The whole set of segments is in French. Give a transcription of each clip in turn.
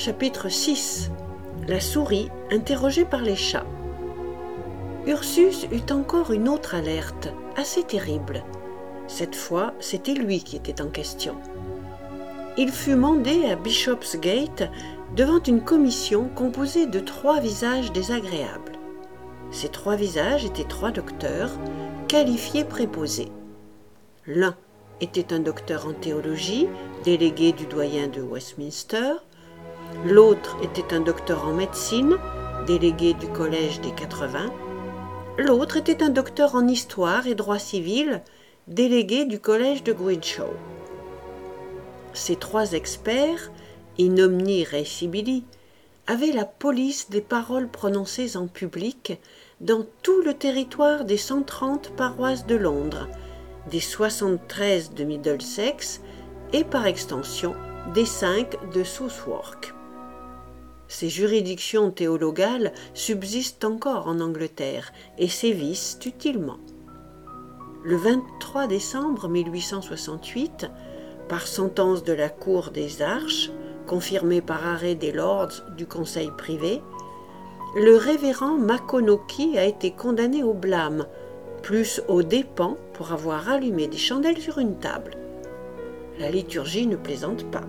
Chapitre 6. La souris interrogée par les chats. Ursus eut encore une autre alerte, assez terrible. Cette fois, c'était lui qui était en question. Il fut mandé à Bishopsgate devant une commission composée de 3 visages désagréables. Ces 3 visages étaient 3 docteurs, qualifiés préposés. L'un était un docteur en théologie, délégué du doyen de Westminster. L'autre était un docteur en médecine, délégué du collège des 80. L'autre était un docteur en histoire et droit civil, délégué du collège de Gwinshaw. Ces 3 experts, in omni re sibili, avaient la police des paroles prononcées en public dans tout le territoire des 130 paroisses de Londres, des 73 de Middlesex et par extension des 5 de Southwark. Ces juridictions théologales subsistent encore en Angleterre et sévissent utilement. Le 23 décembre 1868, par sentence de la Cour des Arches, confirmée par arrêt des Lords du Conseil privé, le révérend Maconochie a été condamné au blâme, plus aux dépens pour avoir allumé des chandelles sur une table. La liturgie ne plaisante pas.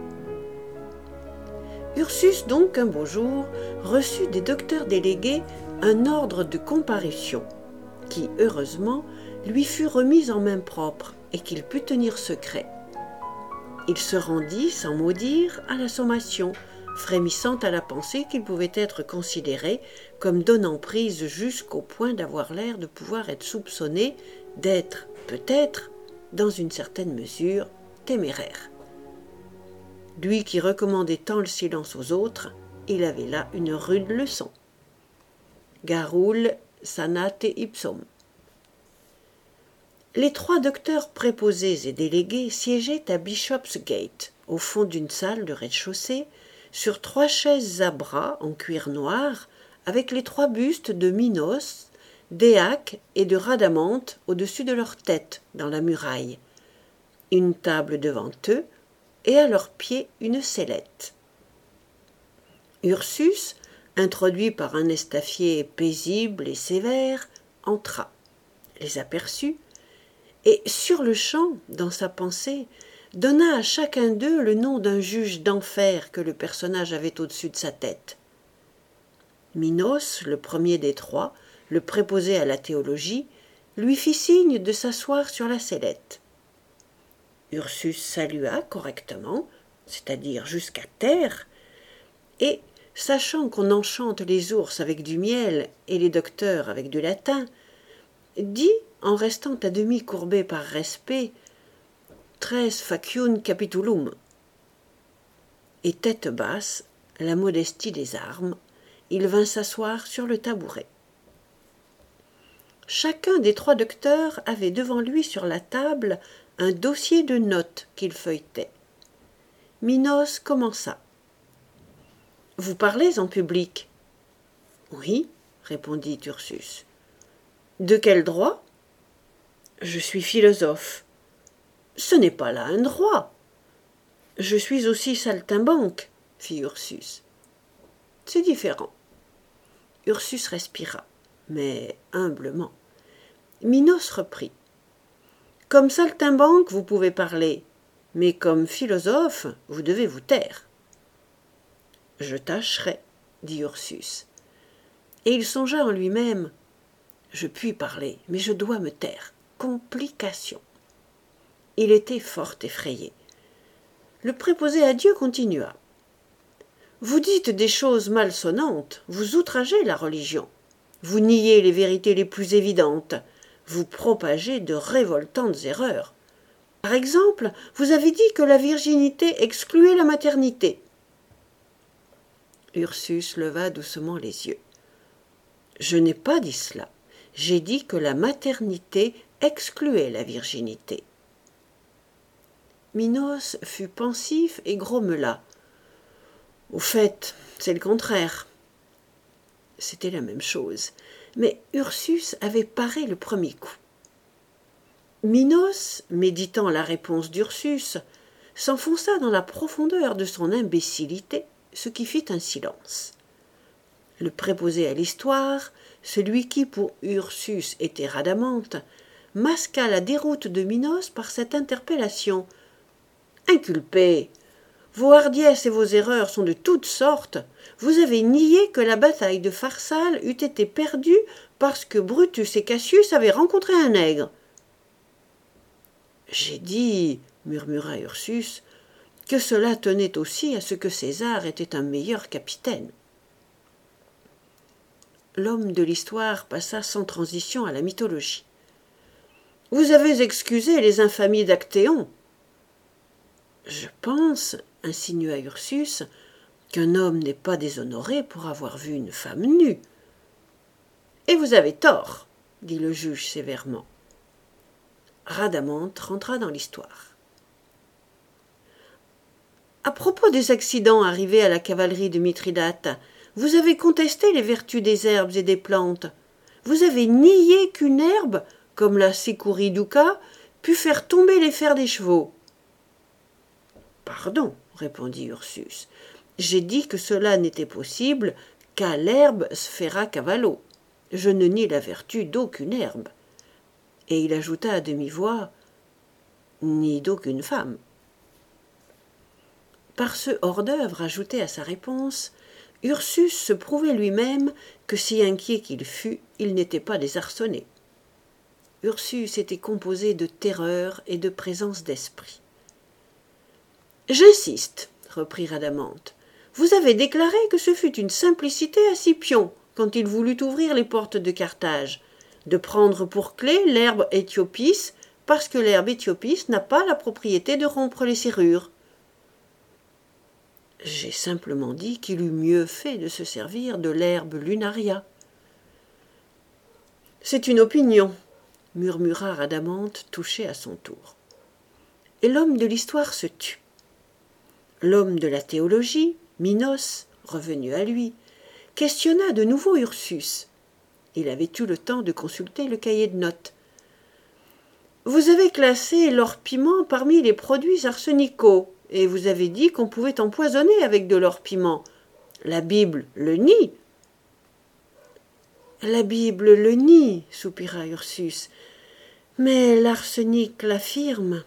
Ursus donc, un beau jour, reçut des docteurs délégués un ordre de comparution, qui, heureusement, lui fut remis en main propre et qu'il put tenir secret. Il se rendit, sans mot dire, à la sommation, frémissant à la pensée qu'il pouvait être considéré comme donnant prise jusqu'au point d'avoir l'air de pouvoir être soupçonné d'être, peut-être, dans une certaine mesure, téméraire. Lui qui recommandait tant le silence aux autres, il avait là une rude leçon. Garrul sanate ipsum. Les 3 docteurs préposés et délégués siégeaient à Bishopsgate, au fond d'une salle de rez-de-chaussée, sur 3 chaises à bras en cuir noir, avec les 3 bustes de Minos, d'Éaque et de Rhadamante au-dessus de leur tête, dans la muraille. Une table devant eux, et à leurs pieds une sellette. Ursus, introduit par un estafier paisible et sévère, entra, les aperçut, et sur-le-champ, dans sa pensée, donna à chacun d'eux le nom d'un juge d'enfer que le personnage avait au-dessus de sa tête. Minos, le premier des 3, le préposé à la théologie, lui fit signe de s'asseoir sur la sellette. Ursus salua correctement, c'est-à-dire jusqu'à terre, et, sachant qu'on enchante les ours avec du miel et les docteurs avec du latin, dit, en restant à demi courbé par respect, « Tres faciun capitulum » et tête basse, la modestie des armes, il vint s'asseoir sur le tabouret. Chacun des 3 docteurs avait devant lui sur la table un dossier de notes qu'il feuilletait. Minos commença. « Vous parlez en public ?»« Oui, » répondit Ursus. « De quel droit ?»« Je suis philosophe. »« Ce n'est pas là un droit. »« Je suis aussi saltimbanque, » fit Ursus. « C'est différent. » Ursus respira, mais humblement. Minos reprit. « Comme saltimbanque, vous pouvez parler, mais comme philosophe, vous devez vous taire. »« Je tâcherai, » dit Ursus. Et il songea en lui-même. « Je puis parler, mais je dois me taire. Complication. » Il était fort effrayé. Le préposé à Dieu continua. « Vous dites des choses malsonnantes, vous outragez la religion, vous niez les vérités les plus évidentes, vous propagez de révoltantes erreurs. Par exemple, vous avez dit que la virginité excluait la maternité. » Ursus leva doucement les yeux. « Je n'ai pas dit cela. J'ai dit que la maternité excluait la virginité. » Minos fut pensif et grommela. « Au fait, c'est le contraire. » C'était la même chose, mais Ursus avait paré le premier coup. Minos, méditant la réponse d'Ursus, s'enfonça dans la profondeur de son imbécilité, ce qui fit un silence. Le préposé à l'histoire, celui qui pour Ursus était Rhadamante, masqua la déroute de Minos par cette interpellation. « Inculpé, vos hardiesses et vos erreurs sont de toutes sortes. Vous avez nié que la bataille de Pharsale eût été perdue parce que Brutus et Cassius avaient rencontré un nègre. »« J'ai dit, murmura Ursus, que cela tenait aussi à ce que César était un meilleur capitaine. » L'homme de l'histoire passa sans transition à la mythologie. « Vous avez excusé les infamies d'Actéon. »« Je pense, insinua Ursus, qu'un homme n'est pas déshonoré pour avoir vu une femme nue. »« Et vous avez tort, dit le juge sévèrement. Rhadamante rentra dans l'histoire. À propos des accidents arrivés à la cavalerie de Mithridate, vous avez contesté les vertus des herbes et des plantes. Vous avez nié qu'une herbe, comme la Sécouriduca, pût faire tomber les fers des chevaux. Pardon, répondit Ursus, j'ai dit que cela n'était possible qu'à l'herbe sfera cavallo. Je ne nie la vertu d'aucune herbe. Et il ajouta à demi-voix, ni d'aucune femme. Par ce hors-d'œuvre ajouté à sa réponse, Ursus se prouvait lui-même que, si inquiet qu'il fût, il n'était pas désarçonné. Ursus était composé de terreur et de présence d'esprit. « J'insiste, reprit Rhadamante. Vous avez déclaré que ce fut une simplicité à Scipion, quand il voulut ouvrir les portes de Carthage, de prendre pour clé l'herbe Éthiopis, parce que l'herbe Éthiopis n'a pas la propriété de rompre les serrures. J'ai simplement dit qu'il eût mieux fait de se servir de l'herbe lunaria. C'est une opinion, murmura Rhadamante, touché à son tour. Et l'homme de l'histoire se tut. L'homme de la théologie, Minos, revenu à lui, questionna de nouveau Ursus. Il avait eu le temps de consulter le cahier de notes. Vous avez classé l'or-piment parmi les produits arsenicaux, et vous avez dit qu'on pouvait empoisonner avec de l'or-piment. La Bible le nie. La Bible le nie, soupira Ursus, mais l'arsenic l'affirme.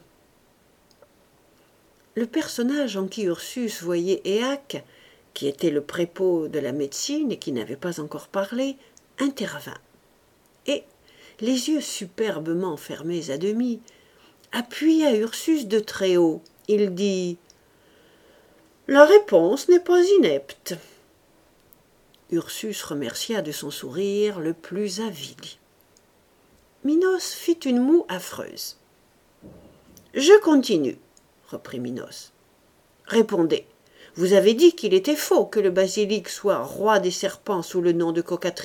Le personnage en qui Ursus voyait Éaque, qui était le prépôt de la médecine et qui n'avait pas encore parlé, intervint. Et, les yeux superbement fermés à demi, appuya Ursus de très haut. Il dit « La réponse n'est pas inepte. » Ursus remercia de son sourire le plus avili. Minos fit une moue affreuse. « Je continue, » reprit Minos. « Répondez, vous avez dit qu'il était faux que le basilic soit roi des serpents sous le nom de Cocatrix. »«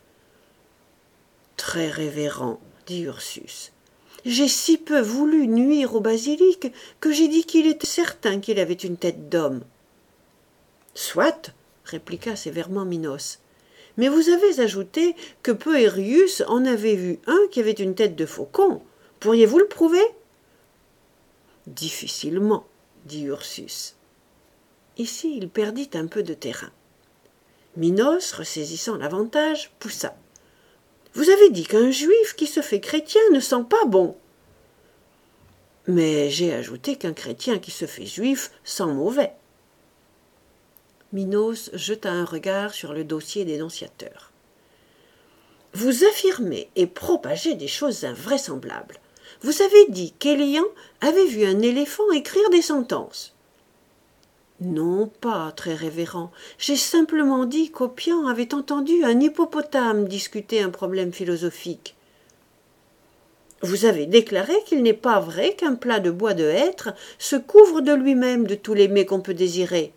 Très révérend, dit Ursus. J'ai si peu voulu nuire au basilic que j'ai dit qu'il était certain qu'il avait une tête d'homme. »« Soit, répliqua sévèrement Minos. Mais vous avez ajouté que Poérius en avait vu un qui avait une tête de faucon. Pourriez-vous le prouver ? » Difficilement, dit Ursus. Ici, il perdit un peu de terrain. Minos, ressaisissant l'avantage, poussa. Vous avez dit qu'un juif qui se fait chrétien ne sent pas bon. Mais j'ai ajouté qu'un chrétien qui se fait juif sent mauvais. Minos jeta un regard sur le dossier dénonciateur. Vous affirmez et propagez des choses invraisemblables. Vous avez dit qu'Élian avait vu un éléphant écrire des sentences. Non pas, très révérend. J'ai simplement dit qu'Opian avait entendu un hippopotame discuter un problème philosophique. Vous avez déclaré qu'il n'est pas vrai qu'un plat de bois de hêtre se couvre de lui-même de tous les mets qu'on peut désirer.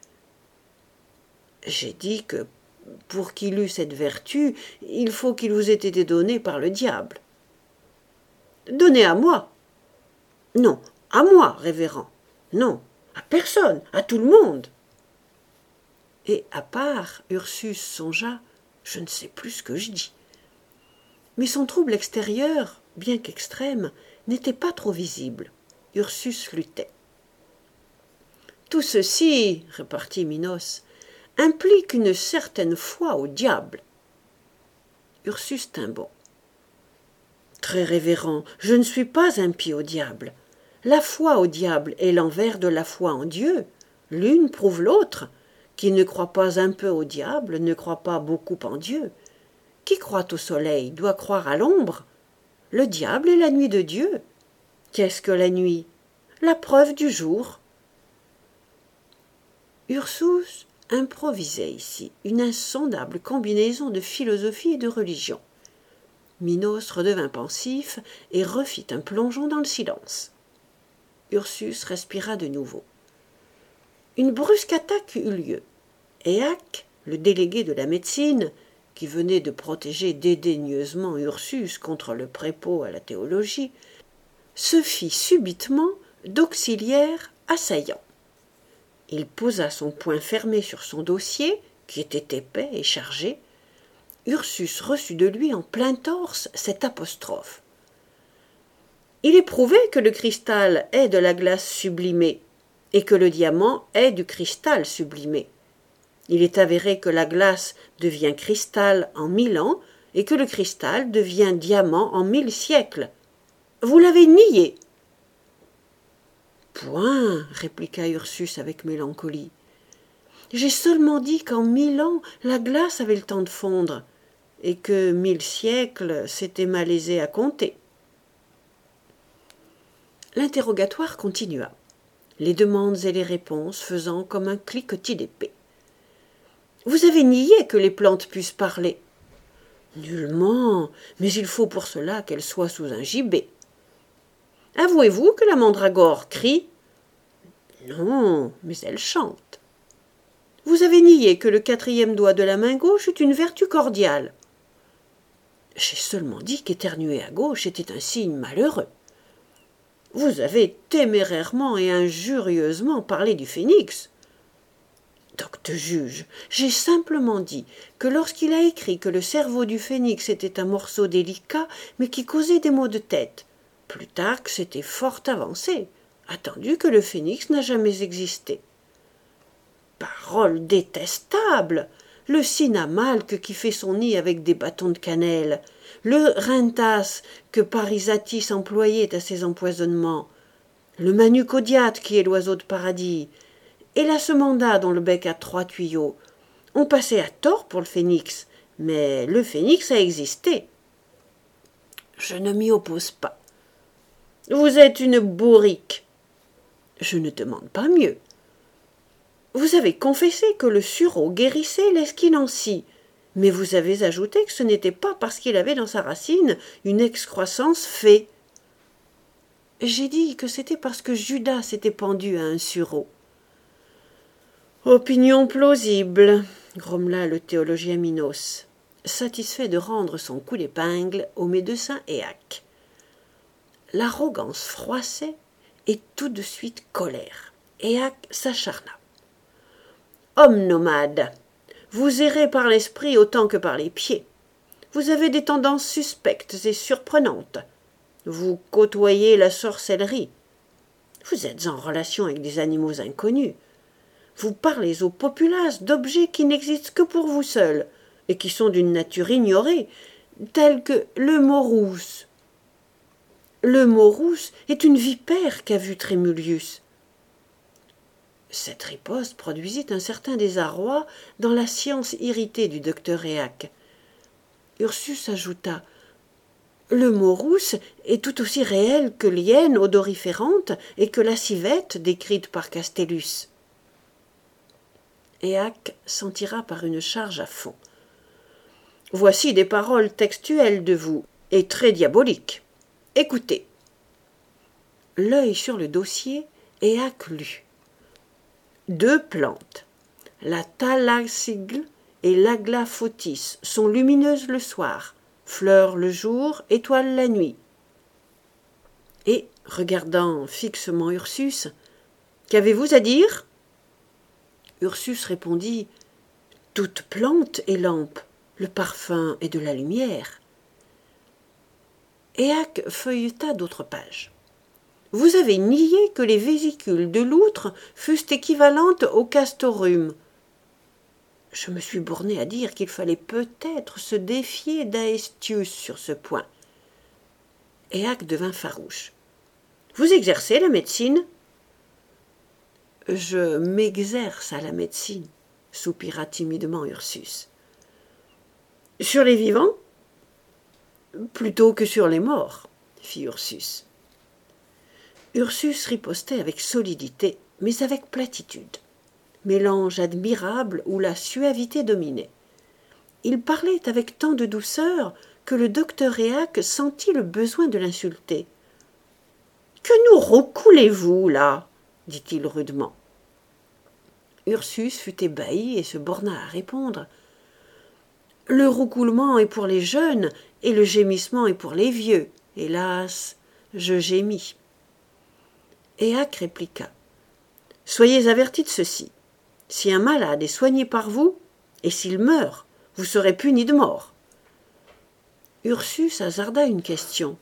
J'ai dit que, pour qu'il eût cette vertu, il faut qu'il vous ait été donné par le diable. Donné à moi. Non, à moi, révérend. Non, à personne, à tout le monde. Et à part, Ursus songea, je ne sais plus ce que je dis. Mais son trouble extérieur, bien qu'extrême, n'était pas trop visible. Ursus luttait. Tout ceci, repartit Minos, implique une certaine foi au diable. Ursus tint bon. Très révérend, je ne suis pas impie au diable. La foi au diable est l'envers de la foi en Dieu. L'une prouve l'autre. Qui ne croit pas un peu au diable ne croit pas beaucoup en Dieu. Qui croit au soleil doit croire à l'ombre. Le diable est la nuit de Dieu. Qu'est-ce que la nuit? La preuve du jour. Ursus improvisait ici une insondable combinaison de philosophie et de religion. Minos redevint pensif et refit un plongeon dans le silence. Ursus respira de nouveau. Une brusque attaque eut lieu. Éaque, le délégué de la médecine, qui venait de protéger dédaigneusement Ursus contre le prépo à la théologie, se fit subitement d'auxiliaire assaillant. Il posa son poing fermé sur son dossier, qui était épais et chargé. Ursus reçut de lui en plein torse cette apostrophe. Il est prouvé que le cristal est de la glace sublimée, et que le diamant est du cristal sublimé. Il est avéré que la glace devient cristal en 1000 ans, et que le cristal devient diamant en 1000 siècles. Vous l'avez nié. Point, répliqua Ursus avec mélancolie. J'ai seulement dit qu'en 1000 ans, la glace avait le temps de fondre, et que 1000 siècles, c'était malaisé à compter. L'interrogatoire continua, les demandes et les réponses faisant comme un cliquetis d'épée. Vous avez nié que les plantes puissent parler. Nullement, mais il faut pour cela qu'elles soient sous un gibet. Avouez-vous que la mandragore crie? Non, mais elle chante. Vous avez nié que le 4e doigt de la main gauche eût une vertu cordiale. J'ai seulement dit qu'éternuer à gauche était un signe malheureux. Vous avez témérairement et injurieusement parlé du phénix. Docte juge, j'ai simplement dit que lorsqu'il a écrit que le cerveau du phénix était un morceau délicat, mais qui causait des maux de tête, Plutarque s'était fort avancé, attendu que le phénix n'a jamais existé. Parole détestable! Le cynamalque qui fait son nid avec des bâtons de cannelle, le rhintas que Parisatis employait à ses empoisonnements, le manucodiate qui est l'oiseau de paradis, et la semanda dont le bec a 3 tuyaux. On passait à tort pour le phénix, mais le phénix a existé. Je ne m'y oppose pas. Vous êtes une bourrique. Je ne demande pas mieux. Vous avez confessé que le sureau guérissait l'esquinancie, mais vous avez ajouté que ce n'était pas parce qu'il avait dans sa racine une excroissance fée. J'ai dit que c'était parce que Judas s'était pendu à un sureau. Opinion plausible, grommela le théologien Minos, satisfait de rendre son coup d'épingle au médecin Éaque. L'arrogance froissait et tout de suite colère. Éaque s'acharna. Homme nomade, vous errez par l'esprit autant que par les pieds. Vous avez des tendances suspectes et surprenantes. Vous côtoyez la sorcellerie. Vous êtes en relation avec des animaux inconnus. Vous parlez aux populaces d'objets qui n'existent que pour vous seuls et qui sont d'une nature ignorée, tels que le morous. Le morous est une vipère qu'a vue Trémulius. Cette riposte produisit un certain désarroi dans la science irritée du docteur Éaque. Ursus ajouta « Le morous est tout aussi réel que l'hyène odoriférante et que la civette décrite par Castellus. » Éaque s'en tira par une charge à fond. « Voici des paroles textuelles de vous, et très diaboliques. Écoutez. » L'œil sur le dossier, Éaque lut. 2 plantes, la thalassigle et l'aglaphotis, sont lumineuses le soir, fleurent le jour, étoilent la nuit. Et, regardant fixement Ursus, « Qu'avez-vous à dire ?» Ursus répondit « Toute plante est lampe, le parfum est de la lumière. » Éaque feuilleta d'autres pages. Vous avez nié que les vésicules de l'outre fussent équivalentes au castorum. Je me suis borné à dire qu'il fallait peut-être se défier d'Aestius sur ce point. Éaque devint farouche. Vous exercez la médecine? Je m'exerce à la médecine, soupira timidement Ursus. Sur les vivants? Plutôt que sur les morts, fit Ursus. Ursus ripostait avec solidité, mais avec platitude, mélange admirable où la suavité dominait. Il parlait avec tant de douceur que le docteur Éaque sentit le besoin de l'insulter. « Que nous roucoulez-vous, là ?» dit-il rudement. Ursus fut ébahi et se borna à répondre. « Le roucoulement est pour les jeunes et le gémissement est pour les vieux. Hélas, je gémis. » Éaque répliqua. « Soyez avertis de ceci. Si un malade est soigné par vous, et s'il meurt, vous serez puni de mort. » Ursus hasarda une question.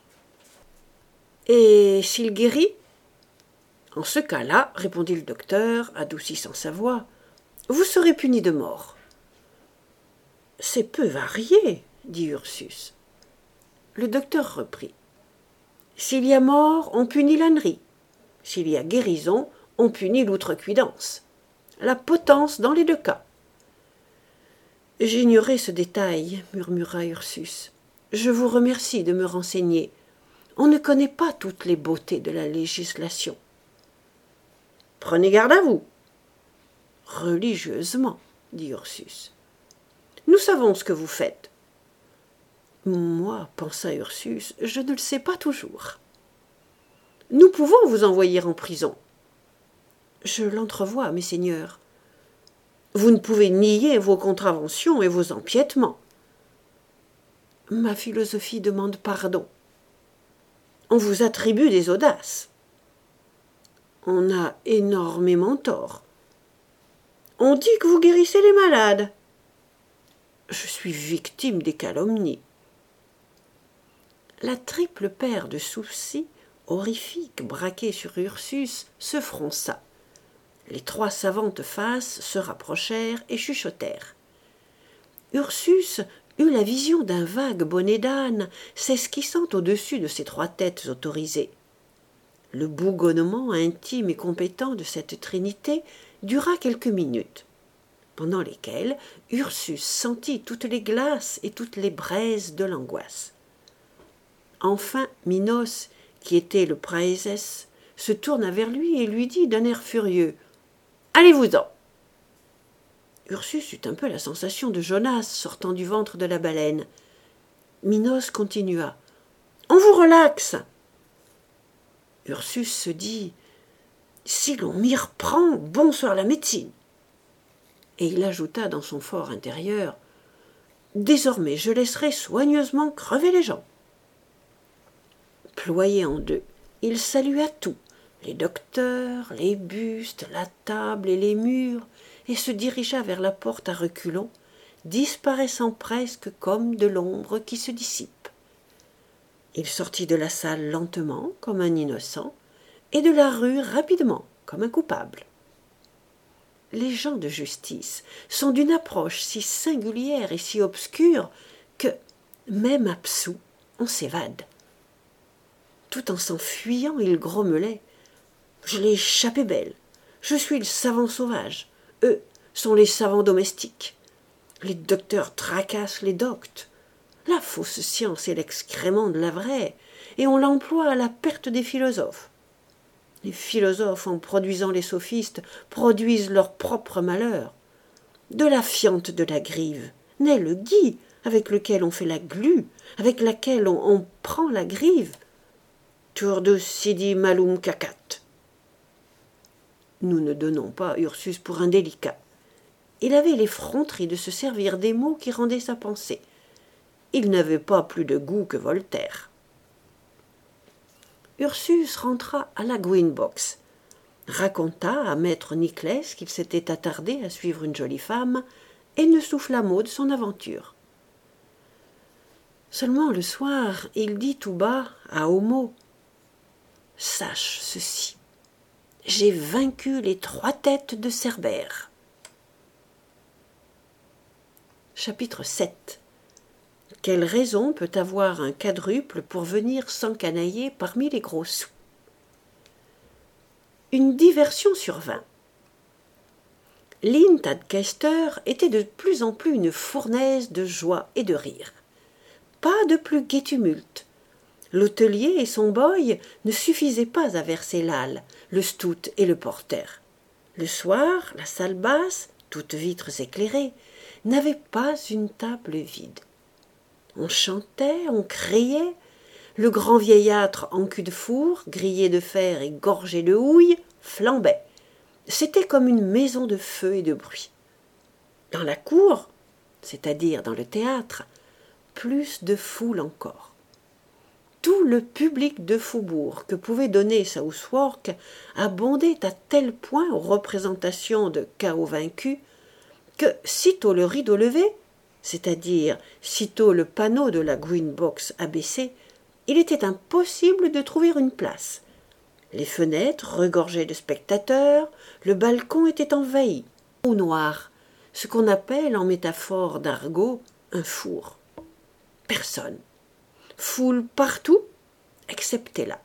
« Et s'il guérit ?» En ce cas-là, répondit le docteur, adoucissant sa voix, vous serez puni de mort. C'est peu varié, dit Ursus. Le docteur reprit. S'il y a mort, on punit l'ânerie. S'il y a guérison, on punit l'outrecuidance. La potence dans les deux cas. J'ignorais ce détail, murmura Ursus. Je vous remercie de me renseigner. On ne connaît pas toutes les beautés de la législation. Prenez garde à vous. Religieusement, dit Ursus. Nous savons ce que vous faites. Moi, pensa Ursus, je ne le sais pas toujours. Nous pouvons vous envoyer en prison. Je l'entrevois, messeigneurs. Vous ne pouvez nier vos contraventions et vos empiètements. Ma philosophie demande pardon. On vous attribue des audaces. On a énormément tort. On dit que vous guérissez les malades. Je suis victime des calomnies. La triple paire de sourcils horrifiques braqués sur Ursus se fronça. Les trois savantes faces se rapprochèrent et chuchotèrent. Ursus eut la vision d'un vague bonnet d'âne s'esquissant au-dessus de ces trois têtes autorisées. Le bougonnement intime et compétent de cette trinité dura quelques minutes, pendant lesquelles Ursus sentit toutes les glaces et toutes les braises de l'angoisse. Enfin, Minos, qui était le praeses, se tourna vers lui et lui dit d'un air furieux « Allez-vous-en » Ursus eut un peu la sensation de Jonas sortant du ventre de la baleine. Minos continua « On vous relaxe !» Ursus se dit « Si l'on m'y reprend, bonsoir la médecine !» Et il ajouta dans son for intérieur « Désormais, je laisserai soigneusement crever les gens. » Ployé en deux, il salua tout, les docteurs, les bustes, la table et les murs, et se dirigea vers la porte à reculons, disparaissant presque comme de l'ombre qui se dissipe. Il sortit de la salle lentement, comme un innocent, et de la rue rapidement, comme un coupable. Les gens de justice sont d'une approche si singulière et si obscure que, même absous, on s'évade. Tout en s'enfuyant, il grommelait. « Je l'ai échappé belle. Je suis le savant sauvage. Eux sont les savants domestiques. Les docteurs tracassent les doctes. La fausse science est l'excrément de la vraie, et on l'emploie à la perte des philosophes. Les philosophes, en produisant les sophistes, produisent leur propre malheur. De la fiente de la grive naît le gui, avec lequel on fait la glu, avec laquelle on prend la grive. Turdus sidi malum cacat. Nous ne donnons pas Ursus pour indélicat. Il avait l'effronterie de se servir des mots qui rendaient sa pensée. Il n'avait pas plus de goût que Voltaire. Ursus rentra à la Green Box, raconta à maître Niclès qu'il s'était attardé à suivre une jolie femme et ne souffla mot de son aventure. Seulement le soir, il dit tout bas à Homo : « sache ceci. J'ai vaincu les 3 têtes de Cerbère. Chapitre 7. Quelle raison peut avoir un quadruple pour venir s'encanailler parmi les gros sous? Une diversion survint. Lynn Tadcaster était de plus en plus une fournaise de joie et de rire. Pas de plus gai tumulte. L'hôtelier et son boy ne suffisaient pas à verser l'âle, le stout et le porter. Le soir, la salle basse, toutes vitres éclairées, n'avait pas une table vide. On chantait, on criait, le grand vieillâtre en cul de four, grillé de fer et gorgé de houille, flambait. C'était comme une maison de feu et de bruit. Dans la cour, c'est-à-dire dans le théâtre, plus de foule encore. Tout le public de faubourg que pouvait donner Southwark abondait à tel point aux représentations de Chaos vaincu que, sitôt le rideau levé, c'est-à-dire sitôt le panneau de la Green Box abaissé, il était impossible de trouver une place. Les fenêtres regorgeaient de spectateurs, le balcon était envahi. Au noir, ce qu'on appelle en métaphore d'argot un four. Personne. Foule partout, excepté là.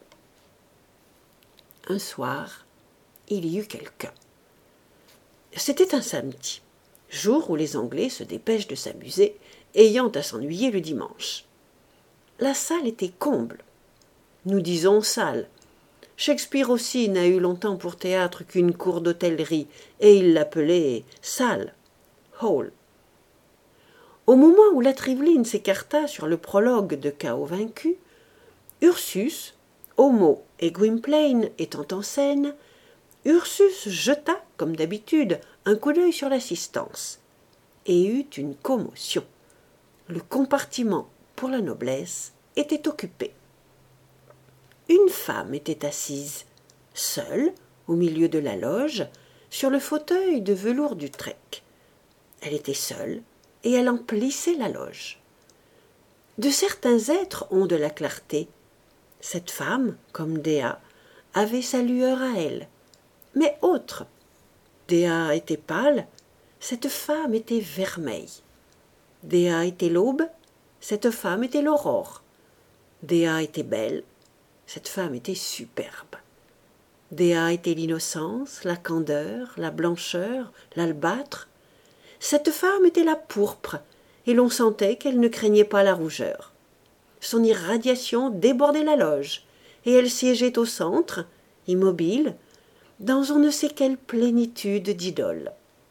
Un soir, il y eut quelqu'un. C'était un samedi, jour où les Anglais se dépêchent de s'amuser, ayant à s'ennuyer le dimanche. La salle était comble. Nous disons salle. Shakespeare aussi n'a eu longtemps pour théâtre qu'une cour d'hôtellerie, et il l'appelait salle, hall. Au moment où la Triveline s'écarta sur le prologue de Chaos vaincu, Ursus, Homo et Gwynplaine étant en scène, Ursus jeta, comme d'habitude, un coup d'œil sur l'assistance, et eut une commotion. Le compartiment pour la noblesse était occupé. Une femme était assise, seule, au milieu de la loge, sur le fauteuil de velours d'Utrecht. Elle était seule, et elle emplissait la loge. De certains êtres ont de la clarté. Cette femme, comme Dea, avait sa lueur à elle, mais autre. Dea était pâle, cette femme était vermeille. Dea était l'aube, cette femme était l'aurore. Dea était belle, cette femme était superbe. Dea était l'innocence, la candeur, la blancheur, l'albâtre. Cette femme était la pourpre, et l'on sentait qu'elle ne craignait pas la rougeur. Son irradiation débordait la loge, et elle siégeait au centre, immobile, dans on ne sait quelle plénitude d'idole.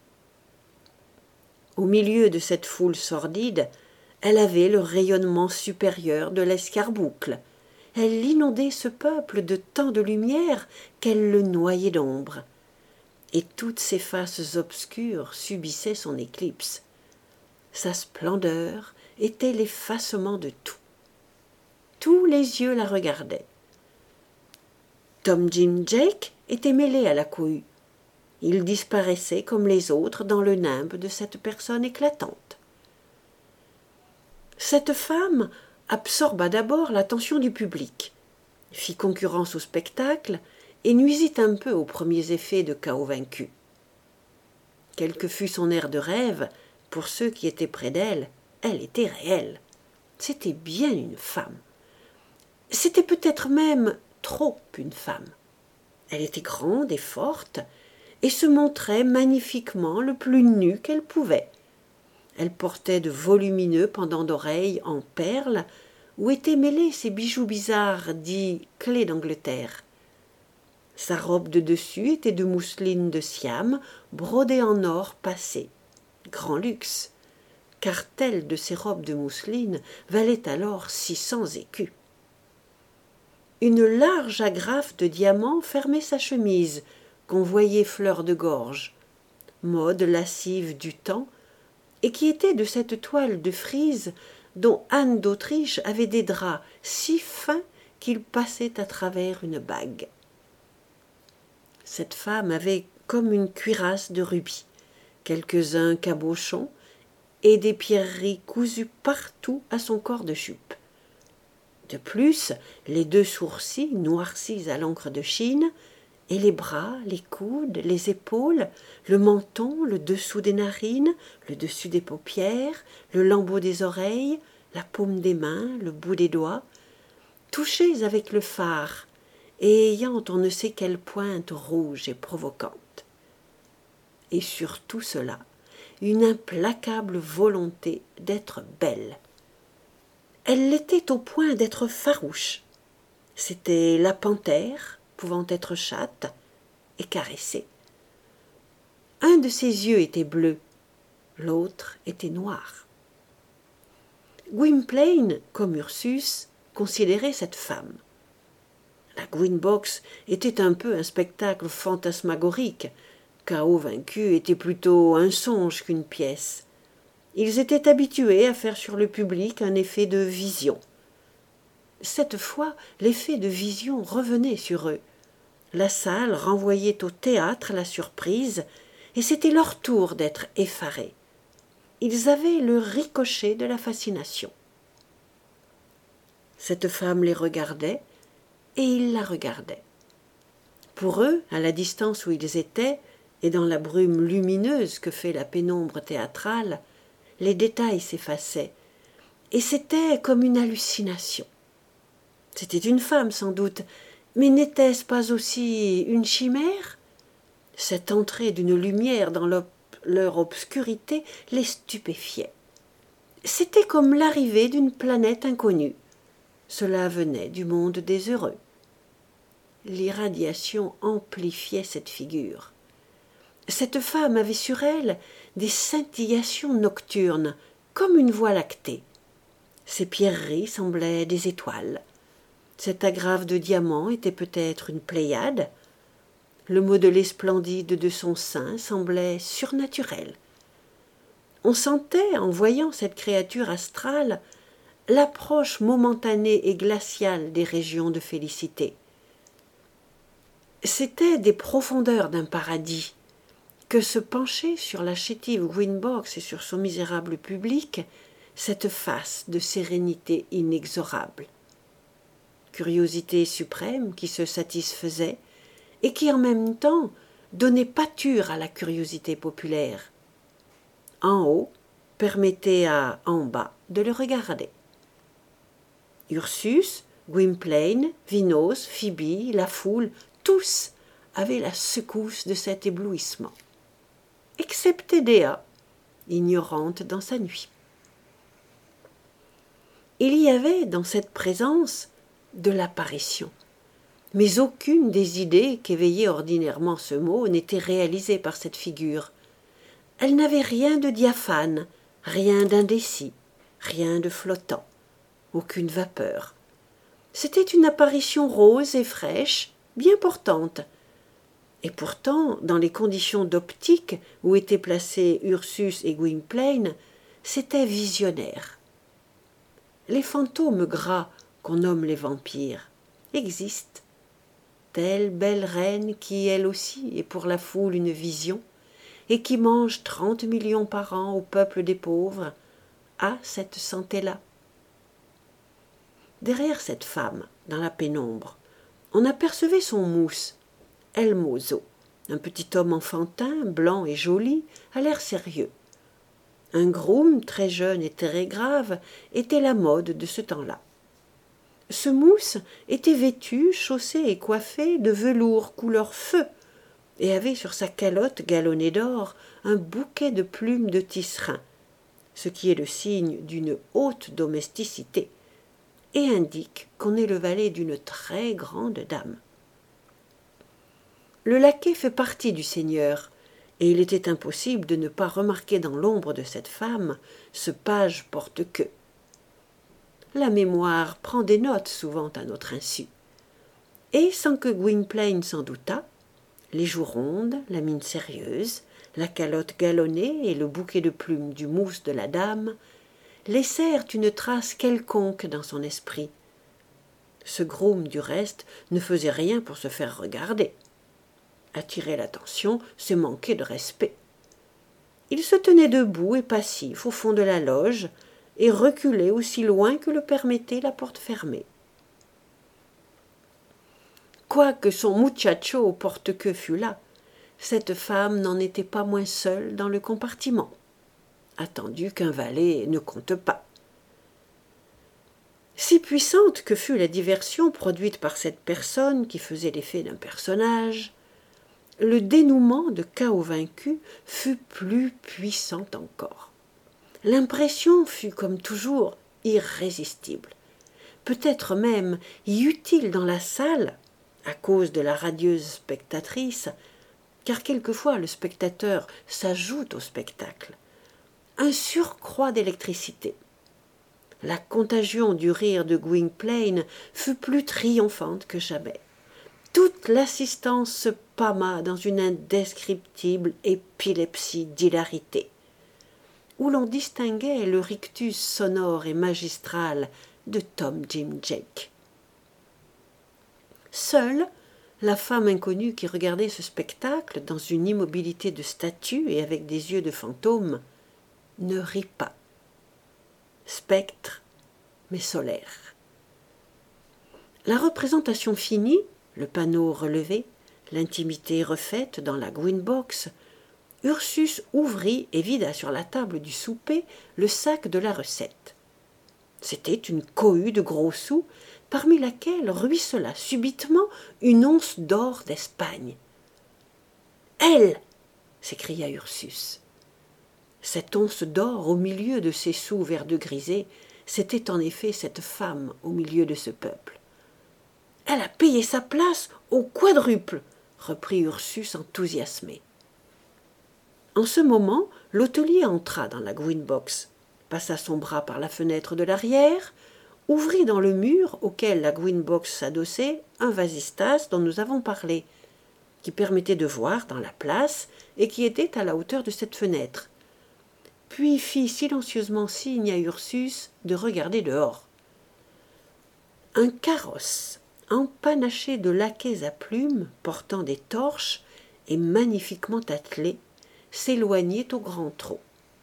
Au milieu de cette foule sordide, elle avait le rayonnement supérieur de l'escarboucle. Elle inondait ce peuple de tant de lumière qu'elle le noyait d'ombre. Et toutes ces faces obscures subissaient son éclipse. Sa splendeur était l'effacement de tout. Tous les yeux la regardaient. Tom Jim Jake était mêlé à la cohue. Il disparaissait comme les autres dans le nimbe de cette personne éclatante. Cette femme absorba d'abord l'attention du public, fit concurrence au spectacle et nuisit un peu aux premiers effets de Chaos vaincu. Quel que fût son air de rêve, pour ceux qui étaient près d'elle, elle était réelle. C'était bien une femme. C'était peut-être même trop une femme. Elle était grande et forte, et se montrait magnifiquement le plus nue qu'elle pouvait. Elle portait de volumineux pendants d'oreilles en perles, où étaient mêlés ces bijoux bizarres dits clés d'Angleterre. Sa robe de dessus était de mousseline de Siam, brodée en or passé. Grand luxe, car telle de ces robes de mousseline valait alors 600 écus. Une large agrafe de diamants fermait sa chemise, qu'on voyait fleur de gorge, mode lascive du temps, et qui était de cette toile de frise dont Anne d'Autriche avait des draps si fins qu'ils passaient à travers une bague. Cette femme avait comme une cuirasse de rubis, quelques-uns cabochons et des pierreries cousues partout à son corps de jupe. De plus, les 2 sourcils noircis à l'encre de Chine, et les bras, les coudes, les épaules, le menton, le dessous des narines, le dessus des paupières, le lambeau des oreilles, la paume des mains, le bout des doigts, touchés avec le fard et ayant on ne sait quelle pointe rouge et provocante. Et sur tout cela, une implacable volonté d'être belle. Elle l'était au point d'être farouche. C'était la panthère, pouvant être chatte et caressée. Un de ses yeux était bleu, l'autre était noir. Gwynplaine, comme Ursus, considérait cette femme. La Green-Box était un peu un spectacle fantasmagorique. K.O. vaincu était plutôt un songe qu'une pièce. Ils étaient habitués à faire sur le public un effet de vision. Cette fois, l'effet de vision revenait sur eux. La salle renvoyait au théâtre la surprise, et c'était leur tour d'être effarés. Ils avaient le ricochet de la fascination. Cette femme les regardait, et ils la regardaient. Pour eux, à la distance où ils étaient, et dans la brume lumineuse que fait la pénombre théâtrale, les détails s'effaçaient, et c'était comme une hallucination. C'était une femme sans doute, mais n'était-ce pas aussi une chimère? Cette entrée d'une lumière dans leur obscurité les stupéfiait. C'était comme l'arrivée d'une planète inconnue. Cela venait du monde des heureux. L'irradiation amplifiait cette figure. Cette femme avait sur elle des scintillations nocturnes, comme une voie lactée. Ses pierreries semblaient des étoiles. Cette agrafe de diamants était peut-être une Pléiade. Le modelé splendide de son sein semblait surnaturel. On sentait, en voyant cette créature astrale, l'approche momentanée et glaciale des régions de félicité. C'étaient des profondeurs d'un paradis que se penchait sur la chétive Green-Box et sur son misérable public cette face de sérénité inexorable. Curiosité suprême qui se satisfaisait et qui en même temps donnait pâture à la curiosité populaire. En haut permettait à en bas de le regarder. Ursus, Gwynplaine, Vinos, Phoebe, la foule, tous avaient la secousse de cet éblouissement, excepté Dea, ignorante dans sa nuit. Il y avait dans cette présence de l'apparition, mais aucune des idées qu'éveillait ordinairement ce mot n'était réalisée par cette figure. Elle n'avait rien de diaphane, rien d'indécis, rien de flottant, aucune vapeur. C'était une apparition rose et fraîche, bien portante. Et pourtant, dans les conditions d'optique où étaient placés Ursus et Gwynplaine, c'était visionnaire. Les fantômes gras qu'on nomme les vampires existent. Telle belle reine qui, elle aussi, est pour la foule une vision, et qui mange 30 millions par an au peuple des pauvres, a cette santé-là. Derrière cette femme, dans la pénombre, on apercevait son mousse, El Mozo, un petit homme enfantin, blanc et joli, à l'air sérieux. Un groom, très jeune et très grave, était la mode de ce temps-là. Ce mousse était vêtu, chaussé et coiffé de velours couleur feu, et avait sur sa calotte galonnée d'or un bouquet de plumes de tisserand, ce qui est le signe d'une haute domesticité, et indique qu'on est le valet d'une très grande dame. Le laquais fait partie du seigneur, et il était impossible de ne pas remarquer dans l'ombre de cette femme ce page porte-queue. La mémoire prend des notes souvent à notre insu. Et sans que Gwynplaine s'en doutât, les joues rondes, la mine sérieuse, la calotte galonnée et le bouquet de plumes du mousse de la dame laissèrent une trace quelconque dans son esprit. Ce groom, du reste, ne faisait rien pour se faire regarder. Attirer l'attention, c'est manquer de respect. Il se tenait debout et passif au fond de la loge, et reculait aussi loin que le permettait la porte fermée. quoique son muchacho au porte-queue fût là, cette femme n'en était pas moins seule dans le compartiment, attendu qu'un valet ne compte pas. Si puissante que fût la diversion produite par cette personne qui faisait l'effet d'un personnage, le dénouement de Chaos vaincu fut plus puissant encore. L'impression fut, comme toujours, irrésistible. Peut-être même y eut-il dans la salle, à cause de la radieuse spectatrice, car quelquefois le spectateur s'ajoute au spectacle, un surcroît d'électricité. La contagion du rire de Gwynplaine fut plus triomphante que jamais. Toute l'assistance se pâma dans une indescriptible épilepsie d'hilarité, où l'on distinguait le rictus sonore et magistral de Tom Jim Jake. Seule, la femme inconnue qui regardait ce spectacle dans une immobilité de statue et avec des yeux de fantôme ne rit pas. Spectre, mais solaire. La représentation finie, le panneau relevé, l'intimité refaite dans la Green Box, Ursus ouvrit et vida sur la table du souper le sac de la recette. C'était une cohue de gros sous, parmi laquelle ruissela subitement une once d'or d'Espagne. « Elle !» s'écria Ursus. Cette once d'or au milieu de ces sous vert-de-grisé, c'était en effet cette femme au milieu de ce peuple. « Elle a payé sa place au quadruple !» reprit Ursus enthousiasmé. En ce moment, l'hôtelier entra dans la Green Box, passa son bras par la fenêtre de l'arrière, ouvrit dans le mur auquel la Green Box s'adossait un vasistas dont nous avons parlé, qui permettait de voir dans la place et qui était à la hauteur de cette fenêtre, puis fit silencieusement signe à Ursus de regarder dehors. Un carrosse empanaché de laquais à plumes portant des torches et magnifiquement attelé s'éloignait au grand trot.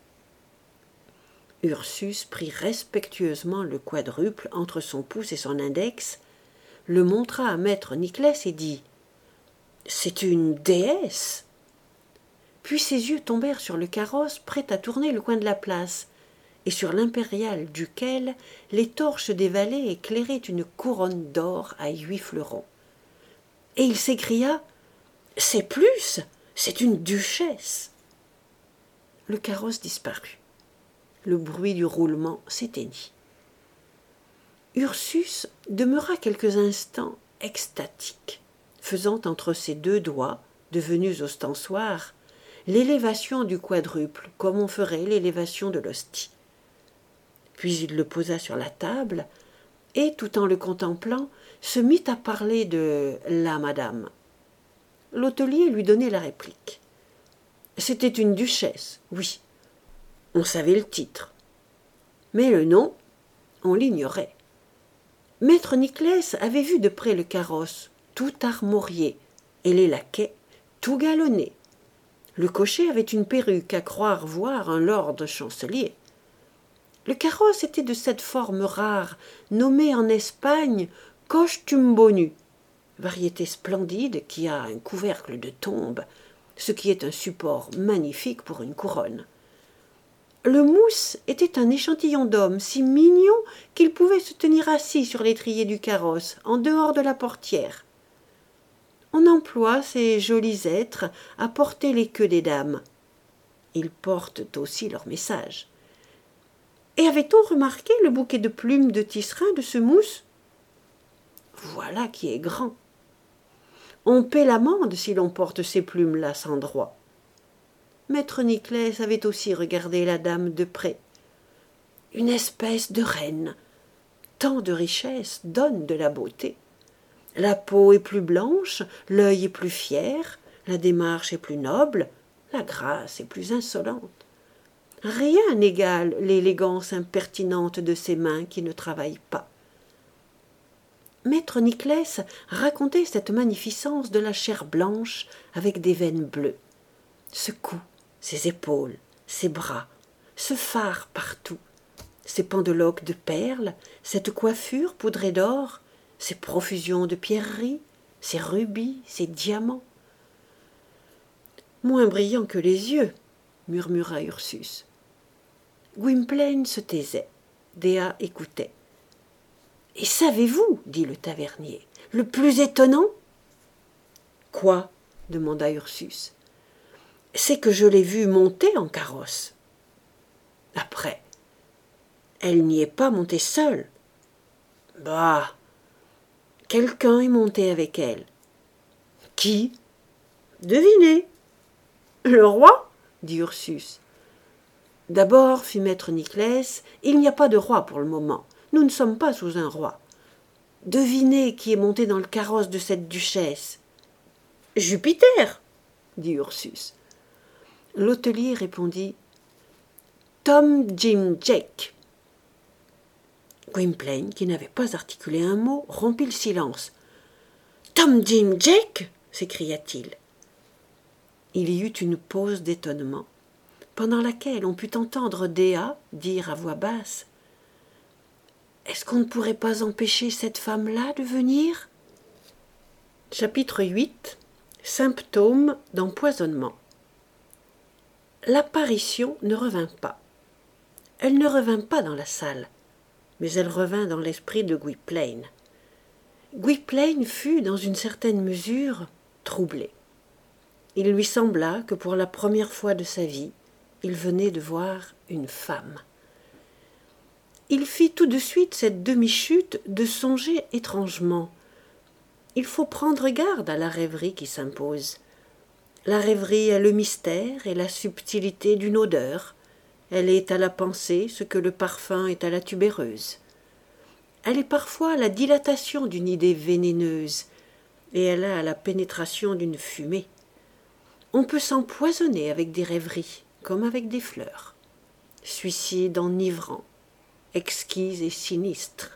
Ursus prit respectueusement le quadruple entre son pouce et son index, le montra à maître Nicless et dit « C'est une déesse !» Puis ses yeux tombèrent sur le carrosse prêt à tourner le coin de la place, et sur l'impériale duquel les torches des valets éclairaient une couronne d'or à 8 fleurons. Et il s'écria « C'est plus, c'est une duchesse !» Le carrosse disparut. Le bruit du roulement s'éteignit. Ursus demeura quelques instants extatique, faisant entre ses 2 doigts, devenus ostensoirs, l'élévation du quadruple, comme on ferait l'élévation de l'hostie. Puis il le posa sur la table, et, tout en le contemplant, se mit à parler de « la madame ». L'hôtelier lui donnait la réplique. C'était une duchesse, oui. On savait le titre. Mais le nom, on l'ignorait. Maître Nicless avait vu de près le carrosse, tout armorié, et les laquais, tout galonnés. Le cocher avait une perruque, à croire voir un lord chancelier. Le carrosse était de cette forme rare, nommée en Espagne costume bonu, variété splendide qui a un couvercle de tombe, ce qui est un support magnifique pour une couronne. Le mousse était un échantillon d'homme si mignon qu'il pouvait se tenir assis sur l'étrier du carrosse, en dehors de la portière. On emploie ces jolis êtres à porter les queues des dames. Ils portent aussi leur message. Et avait-on remarqué le bouquet de plumes de tisserand de ce mousse? Voilà qui est grand. On paie l'amende si l'on porte ces plumes-là sans droit. Maître Nicless avait aussi regardé la dame de près. Une espèce de reine. Tant de richesse donne de la beauté. La peau est plus blanche, l'œil est plus fier, la démarche est plus noble, la grâce est plus insolente. Rien n'égale l'élégance impertinente de ses mains qui ne travaillent pas. Maître Nicless racontait cette magnificence de la chair blanche avec des veines bleues. Ce cou, ses épaules, ses bras, ce fard partout, ces pendeloques de perles, cette coiffure poudrée d'or, ces profusions de pierreries, ces rubis, ces diamants. Moins brillants que les yeux, murmura Ursus. Gwynplaine se taisait. Dea écoutait. Et savez-vous, dit le tavernier, le plus étonnant ? Quoi ? demanda Ursus. C'est que je l'ai vue monter en carrosse. Après, elle n'y est pas montée seule. Bah, quelqu'un est monté avec elle. Qui ? Devinez. Le roi ? dit Ursus. D'abord, fit maître Niclès, il n'y a pas de roi pour le moment. Nous ne sommes pas sous un roi. Devinez qui est monté dans le carrosse de cette duchesse. Jupiter, dit Ursus. L'hôtelier répondit Tom Jim Jack. Gwynplaine, qui n'avait pas articulé un mot, rompit le silence. Tom Jim Jack s'écria-t-il. Il y eut une pause d'étonnement, pendant laquelle on put entendre Dea dire à voix basse « Est-ce qu'on ne pourrait pas empêcher cette femme-là de venir ?» Chapitre 8 Symptômes d'empoisonnement. L'apparition ne revint pas. Elle ne revint pas dans la salle, mais elle revint dans l'esprit de Gwynplaine. Gwynplaine fut, dans une certaine mesure, troublé. Il lui sembla que pour la première fois de sa vie, il venait de voir une femme. Il fit tout de suite cette demi-chute de songer étrangement. Il faut prendre garde à la rêverie qui s'impose. La rêverie est le mystère et la subtilité d'une odeur. Elle est à la pensée ce que le parfum est à la tubéreuse. Elle est parfois la dilatation d'une idée vénéneuse, et elle a la pénétration d'une fumée. On peut s'empoisonner avec des rêveries, comme avec des fleurs. Suicide enivrant, exquis et sinistre.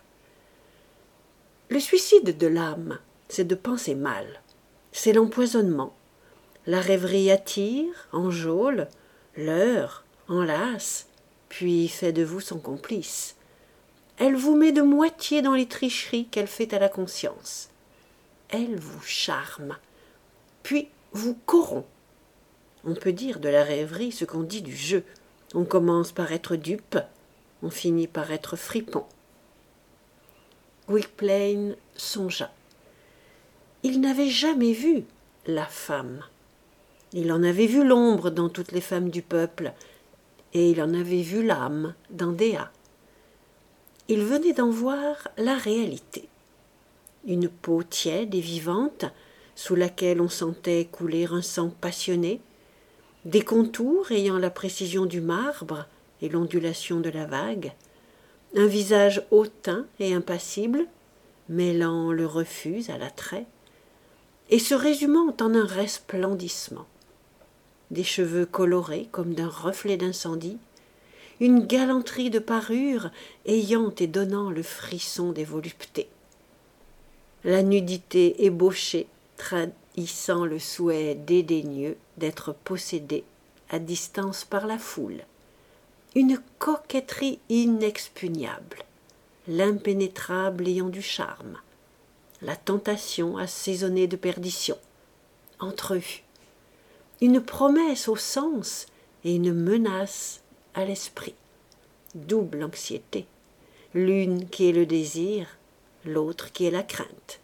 Le suicide de l'âme, c'est de penser mal. C'est l'empoisonnement. La rêverie attire, enjôle, leurre, enlace, puis fait de vous son complice. Elle vous met de moitié dans les tricheries qu'elle fait à la conscience. Elle vous charme, puis vous corrompt. On peut dire de la rêverie ce qu'on dit du jeu. On commence par être dupe, on finit par être fripon. Gwynplaine songea. Il n'avait jamais vu la femme. Il en avait vu l'ombre dans toutes les femmes du peuple, et il en avait vu l'âme dans Dea. Il venait d'en voir la réalité. Une peau tiède et vivante, sous laquelle on sentait couler un sang passionné, des contours ayant la précision du marbre et l'ondulation de la vague, un visage hautain et impassible, mêlant le refus à l'attrait, et se résumant en un resplendissement. Des cheveux colorés comme d'un reflet d'incendie, une galanterie de parure ayant et donnant le frisson des voluptés. La nudité ébauchée, trahissant le souhait dédaigneux d'être possédé à distance par la foule. Une coquetterie inexpugnable, l'impénétrable ayant du charme, la tentation assaisonnée de perdition, entrevue, une promesse au sens et une menace à l'esprit, double anxiété, l'une qui est le désir, l'autre qui est la crainte.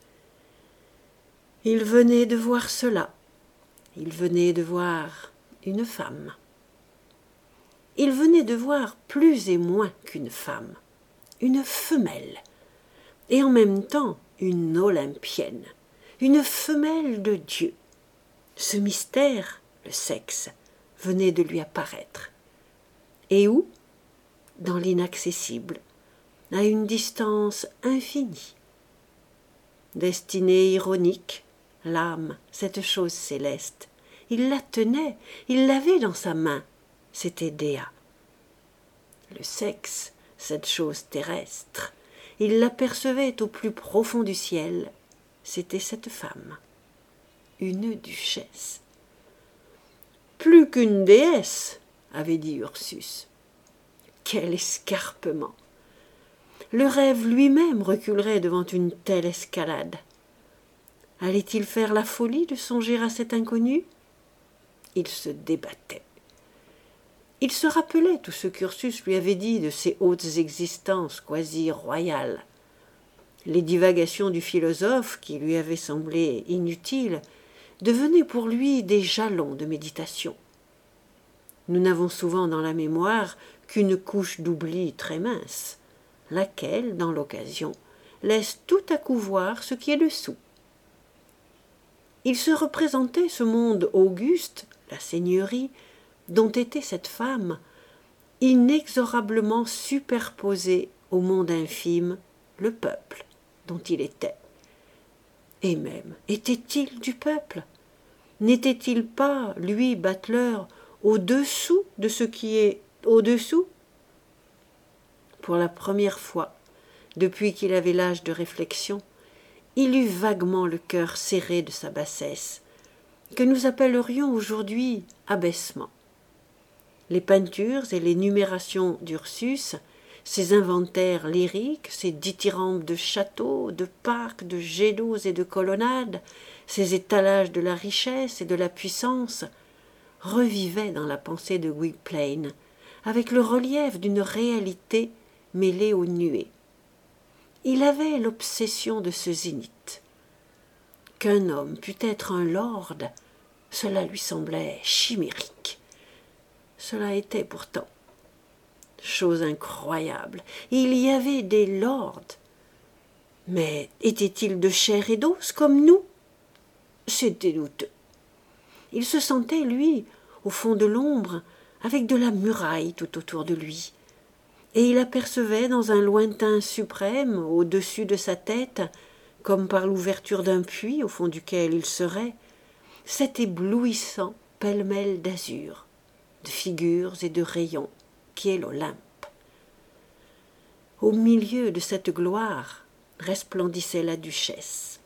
Il venait de voir cela, il venait de voir une femme. Il venait de voir plus et moins qu'une femme, une femelle, et en même temps une olympienne, une femelle de Dieu. Ce mystère, le sexe, venait de lui apparaître. Et où ? Dans l'inaccessible, à une distance infinie. Destinée ironique, l'âme, cette chose céleste, il la tenait, il l'avait dans sa main, c'était Dea. Le sexe, cette chose terrestre, il l'apercevait au plus profond du ciel, c'était cette femme, une duchesse. Plus qu'une déesse, avait dit Ursus. Quel escarpement! Le rêve lui-même reculerait devant une telle escalade. Allait-il faire la folie de songer à cet inconnu? Il se débattait. Il se rappelait tout ce qu'Ursus lui avait dit de ces hautes existences quasi royales. Les divagations du philosophe, qui lui avaient semblé inutiles, devenaient pour lui des jalons de méditation. Nous n'avons souvent dans la mémoire qu'une couche d'oubli très mince, laquelle, dans l'occasion, laisse tout à coup voir ce qui est dessous. Il se représentait ce monde auguste, la seigneurie, dont était cette femme, inexorablement superposée au monde infime, le peuple dont il était. Et même, était-il du peuple? N'était-il pas, lui, Butler, au-dessous de ce qui est au-dessous? Pour la première fois, depuis qu'il avait l'âge de réflexion, il eut vaguement le cœur serré de sa bassesse, que nous appellerions aujourd'hui abaissement. Les peintures et les numérations d'Ursus, ses inventaires lyriques, ses dithyrambes de châteaux, de parcs, de jets d'eau et de colonnades, ses étalages de la richesse et de la puissance, revivaient dans la pensée de Gwynplaine, avec le relief d'une réalité mêlée aux nuées. Il avait l'obsession de ce zénith. Qu'un homme pût être un lord, cela lui semblait chimérique. Cela était pourtant. Chose incroyable, il y avait des lords. Mais étaient-ils de chair et d'os comme nous? C'était douteux. Il se sentait, lui, au fond de l'ombre, avec de la muraille tout autour de lui, et il apercevait dans un lointain suprême, au-dessus de sa tête, comme par l'ouverture d'un puits au fond duquel il serait, cet éblouissant pêle-mêle d'azur, de figures et de rayons, qui est l'Olympe. Au milieu de cette gloire resplendissait la duchesse.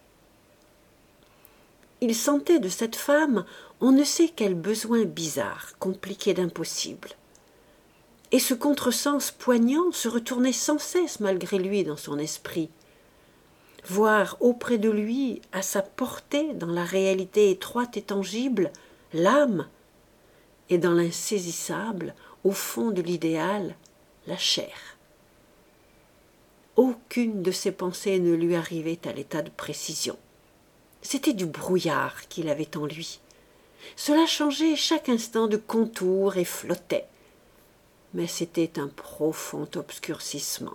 Il sentait de cette femme on ne sait quel besoin bizarre, compliqué d'impossible. Et ce contresens poignant se retournait sans cesse malgré lui dans son esprit. Voir auprès de lui, à sa portée, dans la réalité étroite et tangible, l'âme, et dans l'insaisissable, au fond de l'idéal, la chair. Aucune de ses pensées ne lui arrivait à l'état de précision. C'était du brouillard qu'il avait en lui. Cela changeait chaque instant de contour et flottait. Mais c'était un profond obscurcissement.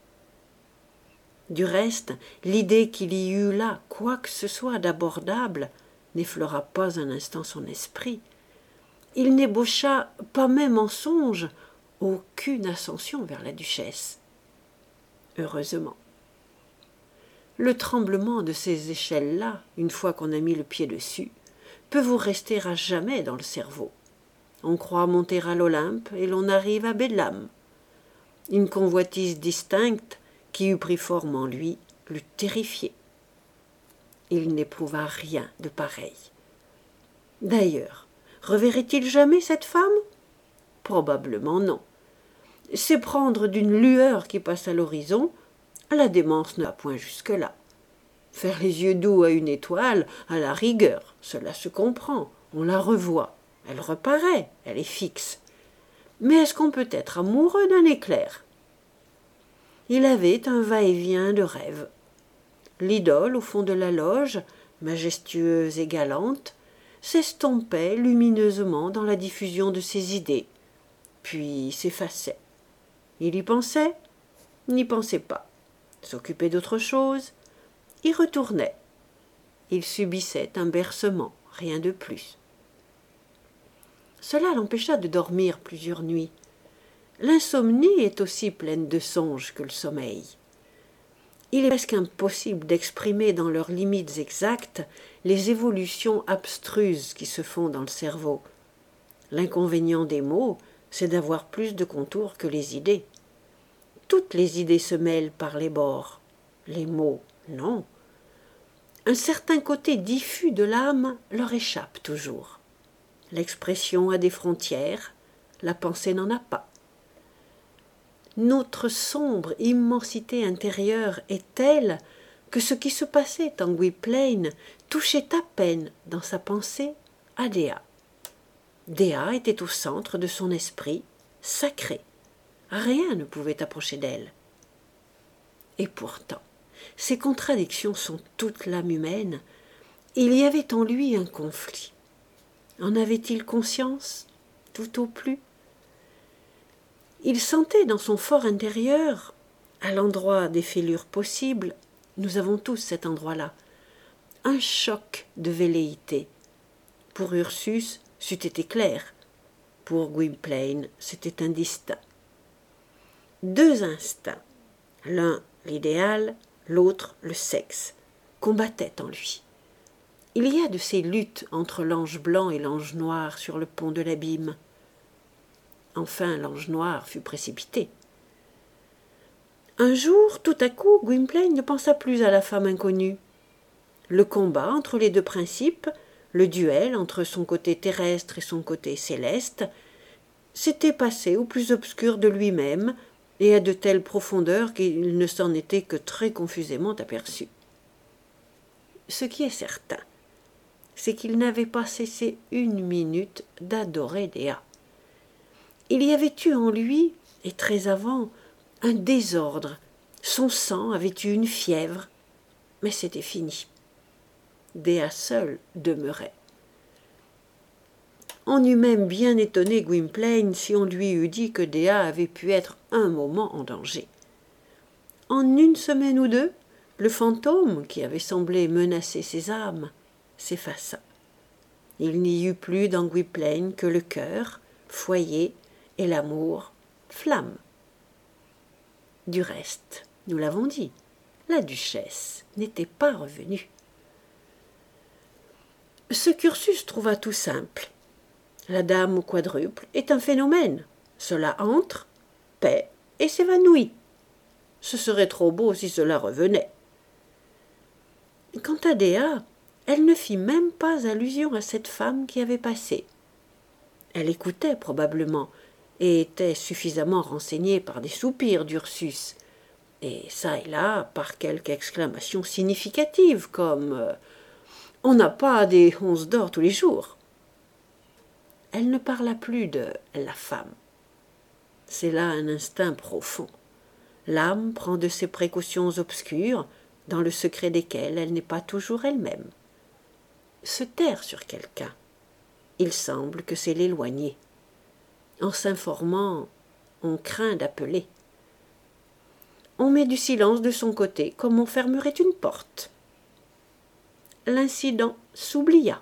Du reste, l'idée qu'il y eût là quoi que ce soit d'abordable n'effleura pas un instant son esprit. Il n'ébaucha, pas même en songe, aucune ascension vers la duchesse. Heureusement. Le tremblement de ces échelles-là, une fois qu'on a mis le pied dessus, peut vous rester à jamais dans le cerveau. On croit monter à l'Olympe et l'on arrive à Bedlam. Une convoitise distincte, qui eût pris forme en lui, l'eût terrifié. Il n'éprouva rien de pareil. D'ailleurs, reverrait-il jamais cette femme? Probablement non. C'est prendre d'une lueur qui passe à l'horizon, la démence ne va point jusque-là. Faire les yeux doux à une étoile, à la rigueur, cela se comprend, on la revoit, elle reparaît, elle est fixe. Mais est-ce qu'on peut être amoureux d'un éclair? Il avait un va-et-vient de rêve. L'idole, au fond de la loge, majestueuse et galante, s'estompait lumineusement dans la diffusion de ses idées, puis s'effaçait. Il y pensait, n'y pensait pas, s'occupait d'autre chose, y retournait. Il subissait un bercement, rien de plus. Cela l'empêcha de dormir plusieurs nuits. L'insomnie est aussi pleine de songes que le sommeil. Il est presque impossible d'exprimer dans leurs limites exactes les évolutions abstruses qui se font dans le cerveau. L'inconvénient des mots, c'est d'avoir plus de contours que les idées. Toutes les idées se mêlent par les bords. Les mots, non. Un certain côté diffus de l'âme leur échappe toujours. L'expression a des frontières, la pensée n'en a pas. Notre sombre immensité intérieure est telle que ce qui se passait en Gwynplaine touchait à peine dans sa pensée à Dea. Dea était au centre de son esprit, sacrée. Rien ne pouvait approcher d'elle. Et pourtant, ces contradictions sont toute l'âme humaine. Il y avait en lui un conflit. En avait-il conscience, tout au plus? Il sentait dans son fort intérieur, à l'endroit des fêlures possibles, nous avons tous cet endroit-là, un choc de velléité. Pour Ursus, c'eût été clair. Pour Gwynplaine, c'était indistinct. Deux instincts, l'un l'idéal, l'autre le sexe, combattaient en lui. Il y a de ces luttes entre l'ange blanc et l'ange noir sur le pont de l'abîme. Enfin, l'ange noir fut précipité. Un jour, tout à coup, Gwynplaine ne pensa plus à la femme inconnue. Le combat entre les deux principes, le duel entre son côté terrestre et son côté céleste, s'était passé au plus obscur de lui-même et à de telles profondeurs qu'il ne s'en était que très confusément aperçu. Ce qui est certain, c'est qu'il n'avait pas cessé une minute d'adorer Dea. Il y avait eu en lui, et très avant, un désordre. Son sang avait eu une fièvre, mais c'était fini. Dea seule demeurait. On eût même bien étonné Gwynplaine si on lui eût dit que Dea avait pu être un moment en danger. En une semaine ou deux, le fantôme qui avait semblé menacer ses âmes s'effaça. Il n'y eut plus dans Gwynplaine que le cœur, foyer, et l'amour, flamme. Du reste, nous l'avons dit, la duchesse n'était pas revenue. Ce qu'Ursus trouva tout simple. La dame au quadruple est un phénomène. Cela entre, paie et s'évanouit. Ce serait trop beau si cela revenait. Quant à Dea, elle ne fit même pas allusion à cette femme qui avait passé. Elle écoutait probablement, et était suffisamment renseignée par des soupirs d'Ursus, et çà et là par quelque exclamation significative, comme « On n'a pas des 11 d'or tous les jours ». Elle ne parla plus de « la femme ». C'est là un instinct profond. L'âme prend de ces précautions obscures, dans le secret desquelles elle n'est pas toujours elle-même. Se taire sur quelqu'un, il semble que c'est l'éloigner. En s'informant, on craint d'appeler. On met du silence de son côté, comme on fermerait une porte. L'incident s'oublia.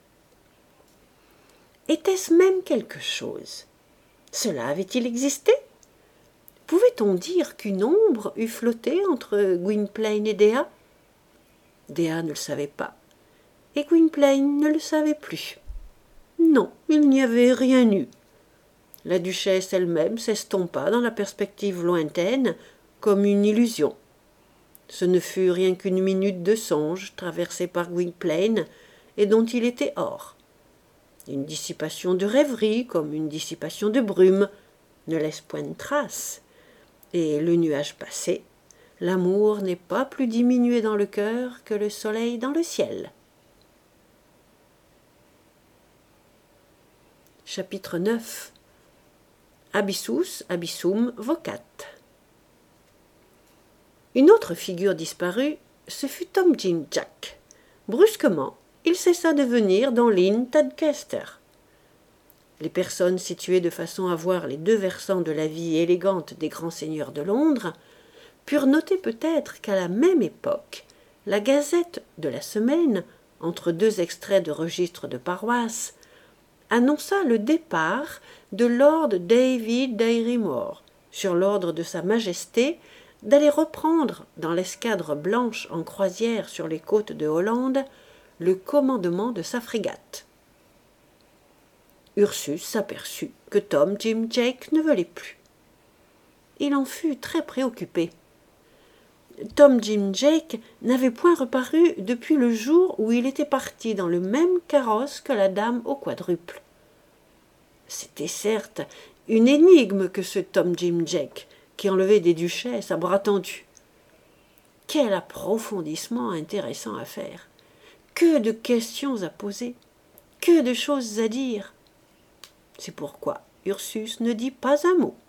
Était-ce même quelque chose? Cela avait-il existé? Pouvait-on dire qu'une ombre eût flotté entre Gwynplaine et Dea? Dea ne le savait pas, et Gwynplaine ne le savait plus. Non, il n'y avait rien eu. La duchesse elle-même s'estompa dans la perspective lointaine comme une illusion. Ce ne fut rien qu'une minute de songe traversée par Gwynplaine et dont il était hors. Une dissipation de rêverie comme une dissipation de brume ne laisse point de trace. Et le nuage passé, l'amour n'est pas plus diminué dans le cœur que le soleil dans le ciel. Chapitre 9. Abyssus abyssum vocat. Une autre figure disparue, ce fut Tom Jim Jack. Brusquement, il cessa de venir dans l'Inn Tadcaster. Les personnes situées de façon à voir les deux versants de la vie élégante des grands seigneurs de Londres purent noter peut-être qu'à la même époque, la Gazette de la Semaine, entre deux extraits de registres de paroisse, annonça le départ de Lord David Dirry-Moir, sur l'ordre de Sa Majesté, d'aller reprendre, dans l'escadre blanche en croisière sur les côtes de Hollande, le commandement de sa frégate. Ursus s'aperçut que Tom Jim Jake ne volait plus. Il en fut très préoccupé. Tom Jim Jake n'avait point reparu depuis le jour où il était parti dans le même carrosse que la dame au quadruple. C'était certes une énigme que ce Tom Jim Jake qui enlevait des duchesses à bras tendus. Quel approfondissement intéressant à faire! Que de questions à poser! Que de choses à dire! C'est pourquoi Ursus ne dit pas un mot.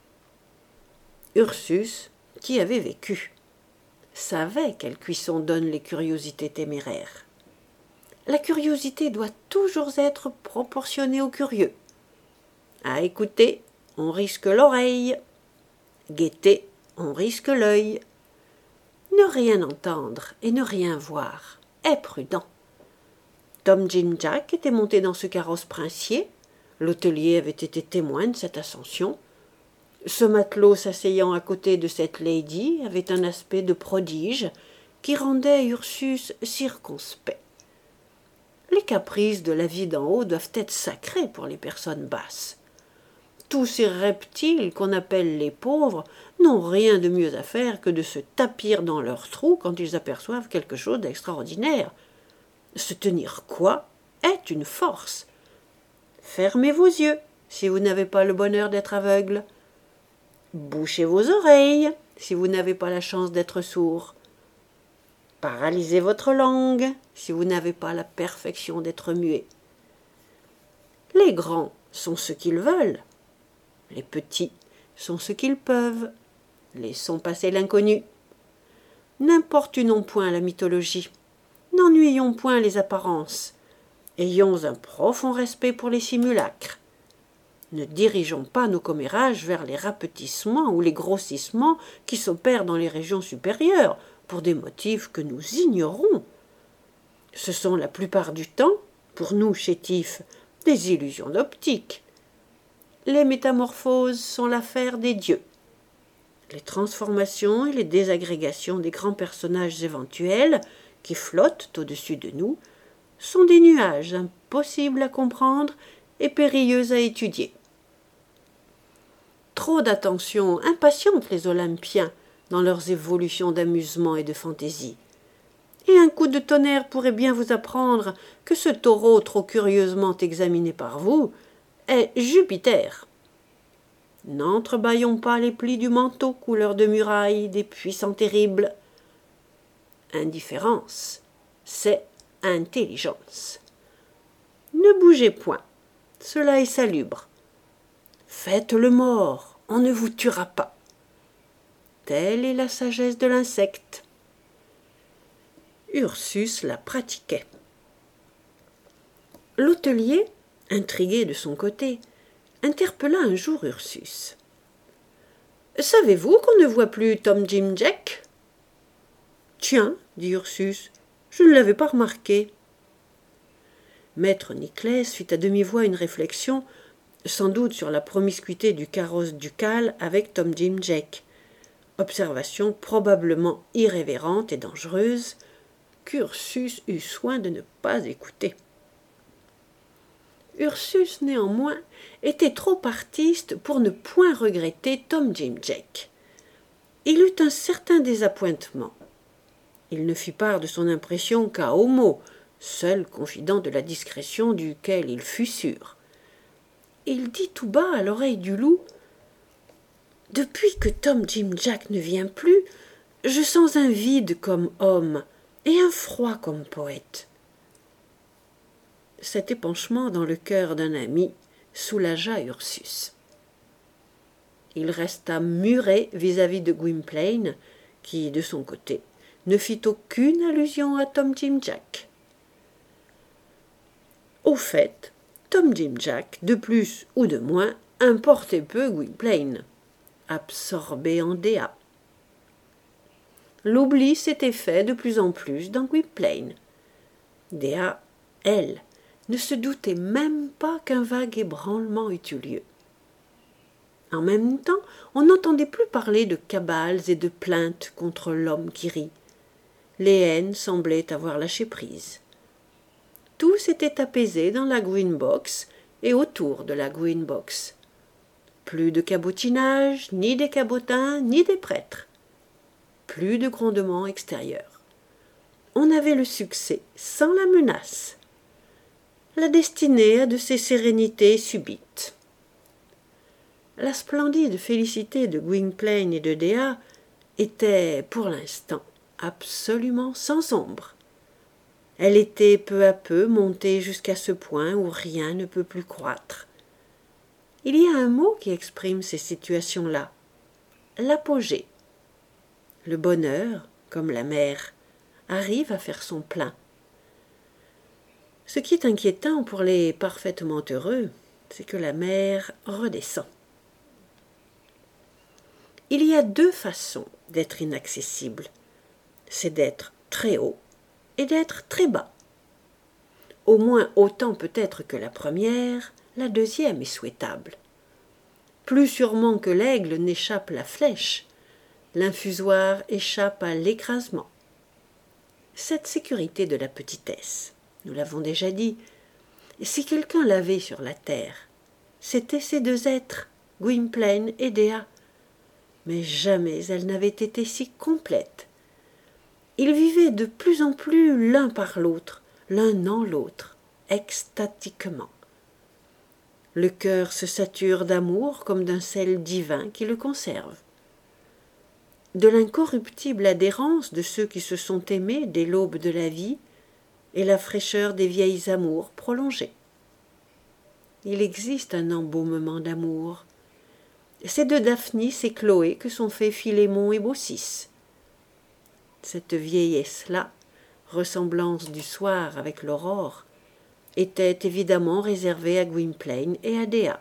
Ursus, qui avait vécu, savait quelle cuisson donnent les curiosités téméraires. La curiosité doit toujours être proportionnée au curieux. À écouter, on risque l'oreille. Guetter, on risque l'œil. Ne rien entendre et ne rien voir est prudent. Tom Jim Jack était monté dans ce carrosse princier. L'hôtelier avait été témoin de cette ascension. Ce matelot s'asseyant à côté de cette lady avait un aspect de prodige qui rendait Ursus circonspect. Les caprices de la vie d'en haut doivent être sacrés pour les personnes basses. Tous ces reptiles qu'on appelle les pauvres n'ont rien de mieux à faire que de se tapir dans leurs trous quand ils aperçoivent quelque chose d'extraordinaire. Se tenir quoi est une force. Fermez vos yeux si vous n'avez pas le bonheur d'être aveugle. Bouchez vos oreilles si vous n'avez pas la chance d'être sourd. Paralysez votre langue si vous n'avez pas la perfection d'être muet. Les grands sont ce qu'ils veulent. Les petits sont ce qu'ils peuvent. Laissons passer l'inconnu. N'importunons point la mythologie. N'ennuyons point les apparences. Ayons un profond respect pour les simulacres. Ne dirigeons pas nos commérages vers les rapetissements ou les grossissements qui s'opèrent dans les régions supérieures pour des motifs que nous ignorons. Ce sont la plupart du temps, pour nous chétifs, des illusions d'optique. Les métamorphoses sont l'affaire des dieux. Les transformations et les désagrégations des grands personnages éventuels qui flottent au-dessus de nous sont des nuages impossibles à comprendre et périlleux à étudier. Trop d'attention impatiente les Olympiens dans leurs évolutions d'amusement et de fantaisie. Et un coup de tonnerre pourrait bien vous apprendre que ce taureau trop curieusement examiné par vous est Jupiter. N'entrebâillons pas les plis du manteau couleur de muraille des puissants terribles. Indifférence, c'est intelligence. Ne bougez point, cela est salubre. Faites le mort, on ne vous tuera pas. Telle est la sagesse de l'insecte. Ursus la pratiquait. L'hôtelier, intrigué de son côté, interpella un jour Ursus. « Savez-vous qu'on ne voit plus Tom Jim Jack ?»« Tiens, dit Ursus, je ne l'avais pas remarqué. » Maître Niclès fit à demi-voix une réflexion, sans doute sur la promiscuité du carrosse ducal avec Tom Jim Jack. Observation probablement irrévérente et dangereuse, qu'Ursus eut soin de ne pas écouter. Ursus, néanmoins, était trop artiste pour ne point regretter Tom Jim Jack. Il eut un certain désappointement. Il ne fit part de son impression qu'à Homo, seul confident de la discrétion duquel il fut sûr. Il dit tout bas à l'oreille du loup « Depuis que Tom Jim Jack ne vient plus, je sens un vide comme homme et un froid comme poète. » Cet épanchement dans le cœur d'un ami soulagea Ursus. Il resta muré vis-à-vis de Gwynplaine, qui, de son côté, ne fit aucune allusion à Tom Jim Jack. Au fait, Tom Jim Jack, de plus ou de moins, importait peu Gwynplaine, absorbé en Dea. L'oubli s'était fait de plus en plus dans Gwynplaine. Dea, elle, ne se doutait même pas qu'un vague ébranlement eût eu lieu. En même temps, on n'entendait plus parler de cabales et de plaintes contre l'homme qui rit. Les haines semblaient avoir lâché prise. Tout s'était apaisé dans la Green Box et autour de la Green Box. Plus de cabotinage, ni des cabotins, ni des prêtres. Plus de grondements extérieurs. On avait le succès sans la menace. La destinée a de ces sérénités subites. La splendide félicité de Gwynplaine et de Dea était, pour l'instant, absolument sans ombre. Elle était peu à peu montée jusqu'à ce point où rien ne peut plus croître. Il y a un mot qui exprime ces situations-là, l'apogée. Le bonheur, comme la mer, arrive à faire son plein. Ce qui est inquiétant pour les parfaitement heureux, c'est que la mer redescend. Il y a deux façons d'être inaccessible, c'est d'être très haut et d'être très bas. Au moins autant peut-être que la première, la deuxième est souhaitable. Plus sûrement que l'aigle n'échappe la flèche, l'infusoire échappe à l'écrasement. Cette sécurité de la petitesse, nous l'avons déjà dit, si quelqu'un l'avait sur la terre, c'étaient ces deux êtres, Gwynplaine et Dea. Mais jamais elles n'avaient été si complètes. Ils vivaient de plus en plus l'un par l'autre, l'un en l'autre, extatiquement. Le cœur se sature d'amour comme d'un sel divin qui le conserve. De l'incorruptible adhérence de ceux qui se sont aimés dès l'aube de la vie et la fraîcheur des vieilles amours prolongées. Il existe un embaumement d'amour. C'est de Daphnis et Chloé que sont faits Philémon et Baucis. Cette vieillesse-là, ressemblance du soir avec l'aurore, était évidemment réservée à Gwynplaine et à Dea.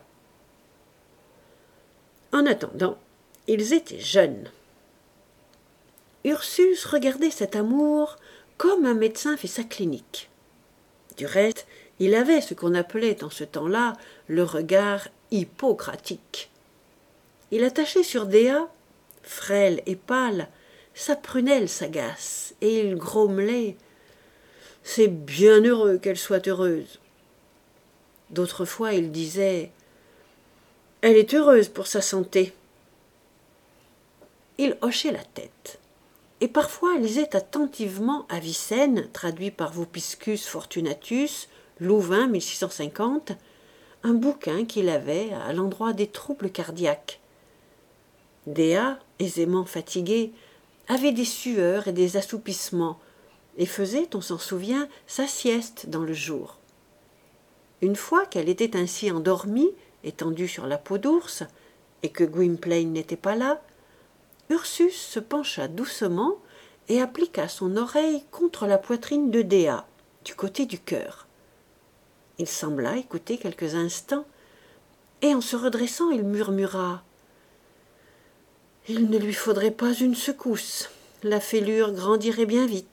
En attendant, ils étaient jeunes. Ursus regardait cet amour comme un médecin fait sa clinique. Du reste, il avait ce qu'on appelait en ce temps-là le regard hippocratique. Il attachait sur Dea, frêle et pâle, sa prunelle sagace, et il grommelait « C'est bien heureux qu'elle soit heureuse ». D'autres fois, il disait « Elle est heureuse pour sa santé ». Il hochait la tête, et parfois lisait attentivement Avicenne, traduit par Vopiscus Fortunatus, Louvain 1650, un bouquin qu'il avait à l'endroit des troubles cardiaques. Dea, aisément fatiguée, avait des sueurs et des assoupissements, et faisait, on s'en souvient, sa sieste dans le jour. Une fois qu'elle était ainsi endormie, étendue sur la peau d'ours, et que Gwynplaine n'était pas là, Ursus se pencha doucement et appliqua son oreille contre la poitrine de Dea, du côté du cœur. Il sembla écouter quelques instants, et en se redressant, il murmura « Il ne lui faudrait pas une secousse, la fêlure grandirait bien vite. »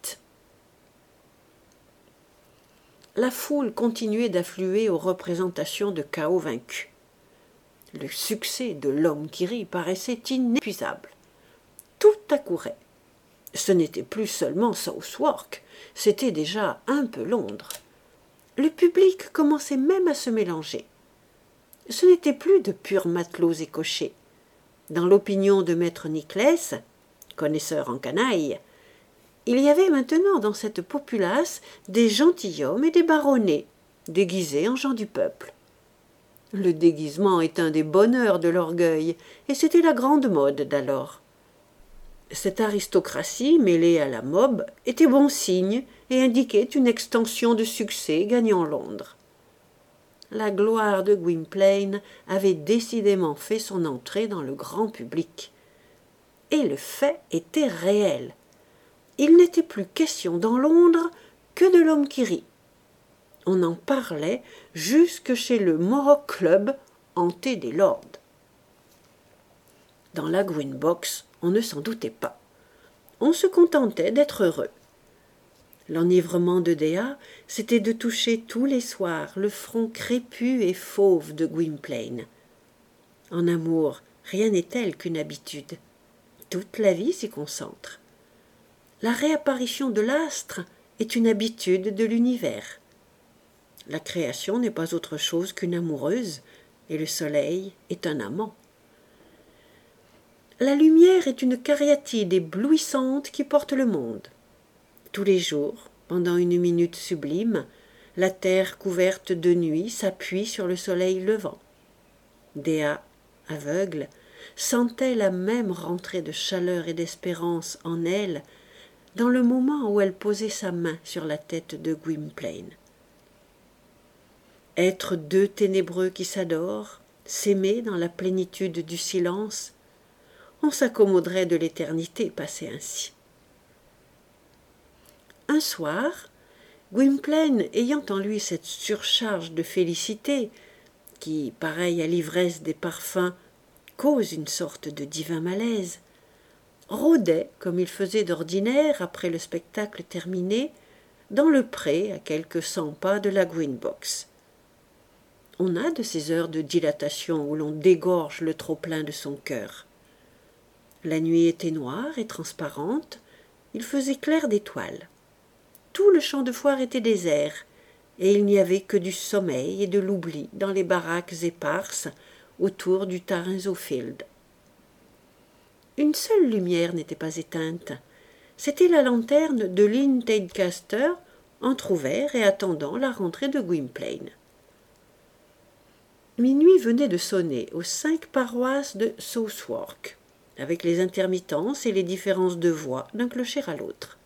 La foule continuait d'affluer aux représentations de chaos vaincu. Le succès de l'homme qui rit paraissait inépuisable. Tout accourait. Ce n'était plus seulement Southwark, c'était déjà un peu Londres. Le public commençait même à se mélanger. Ce n'était plus de purs matelots et cochers. Dans l'opinion de maître Nicless, connaisseur en canaille, il y avait maintenant dans cette populace des gentilshommes et des baronnets, déguisés en gens du peuple. Le déguisement est un des bonheurs de l'orgueil, et c'était la grande mode d'alors. Cette aristocratie, mêlée à la mob, était bon signe et indiquait une extension de succès gagnant Londres. La gloire de Gwynplaine avait décidément fait son entrée dans le grand public. Et le fait était réel. Il n'était plus question dans Londres que de l'homme qui rit. On en parlait jusque chez le Mohawk Club, hanté des lords. Dans la Green Box, on ne s'en doutait pas. On se contentait d'être heureux. L'enivrement de Dea, c'était de toucher tous les soirs le front crépus et fauve de Gwynplaine. En amour, rien n'est tel qu'une habitude. Toute la vie s'y concentre. La réapparition de l'astre est une habitude de l'univers. La création n'est pas autre chose qu'une amoureuse, et le soleil est un amant. La lumière est une cariatide éblouissante qui porte le monde. Tous les jours, pendant une minute sublime, la terre couverte de nuit s'appuie sur le soleil levant. Dea, aveugle, sentait la même rentrée de chaleur et d'espérance en elle, dans le moment où elle posait sa main sur la tête de Gwynplaine. Être deux ténébreux qui s'adorent, s'aimer dans la plénitude du silence, on s'accommoderait de l'éternité passée ainsi. Un soir, Gwynplaine, ayant en lui cette surcharge de félicité qui, pareille à l'ivresse des parfums, cause une sorte de divin malaise, rôdait, comme il faisait d'ordinaire après le spectacle terminé, dans le pré à quelques 100 pas de la Green-Box. On a de ces heures de dilatation où l'on dégorge le trop-plein de son cœur. La nuit était noire et transparente, il faisait clair d'étoiles. Tout le champ de foire était désert, et il n'y avait que du sommeil et de l'oubli dans les baraques éparses autour du Tarrinzeau Field. Une seule lumière n'était pas éteinte. C'était la lanterne de Lynn Tadcaster, entr'ouvert et attendant la rentrée de Gwynplaine. Minuit venait de sonner aux 5 paroisses de Southwark, avec les intermittences et les différences de voix d'un clocher à l'autre.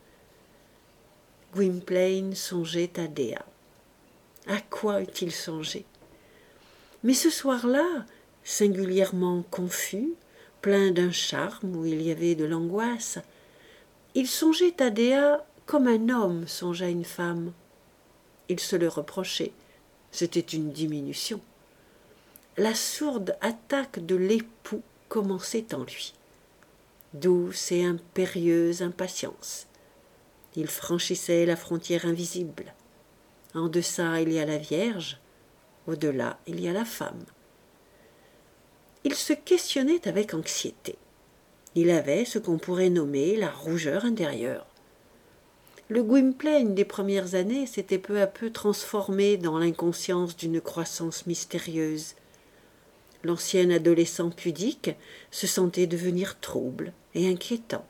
Gwynplaine songeait à Dea. À quoi eût-il songé? Mais ce soir-là, singulièrement confus, plein d'un charme où il y avait de l'angoisse, il songeait à Dea comme un homme songe à une femme. Il se le reprochait, c'était une diminution. La sourde attaque de l'époux commençait en lui. Douce et impérieuse impatience. Il franchissait la frontière invisible. En deçà, il y a la Vierge, au-delà, il y a la femme. Il se questionnait avec anxiété. Il avait ce qu'on pourrait nommer la rougeur intérieure. Le Gwynplaine des premières années s'était peu à peu transformé dans l'inconscience d'une croissance mystérieuse. L'ancien adolescent pudique se sentait devenir trouble et inquiétant.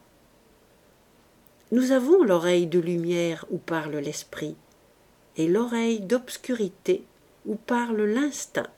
Nous avons l'oreille de lumière où parle l'esprit, et l'oreille d'obscurité où parle l'instinct.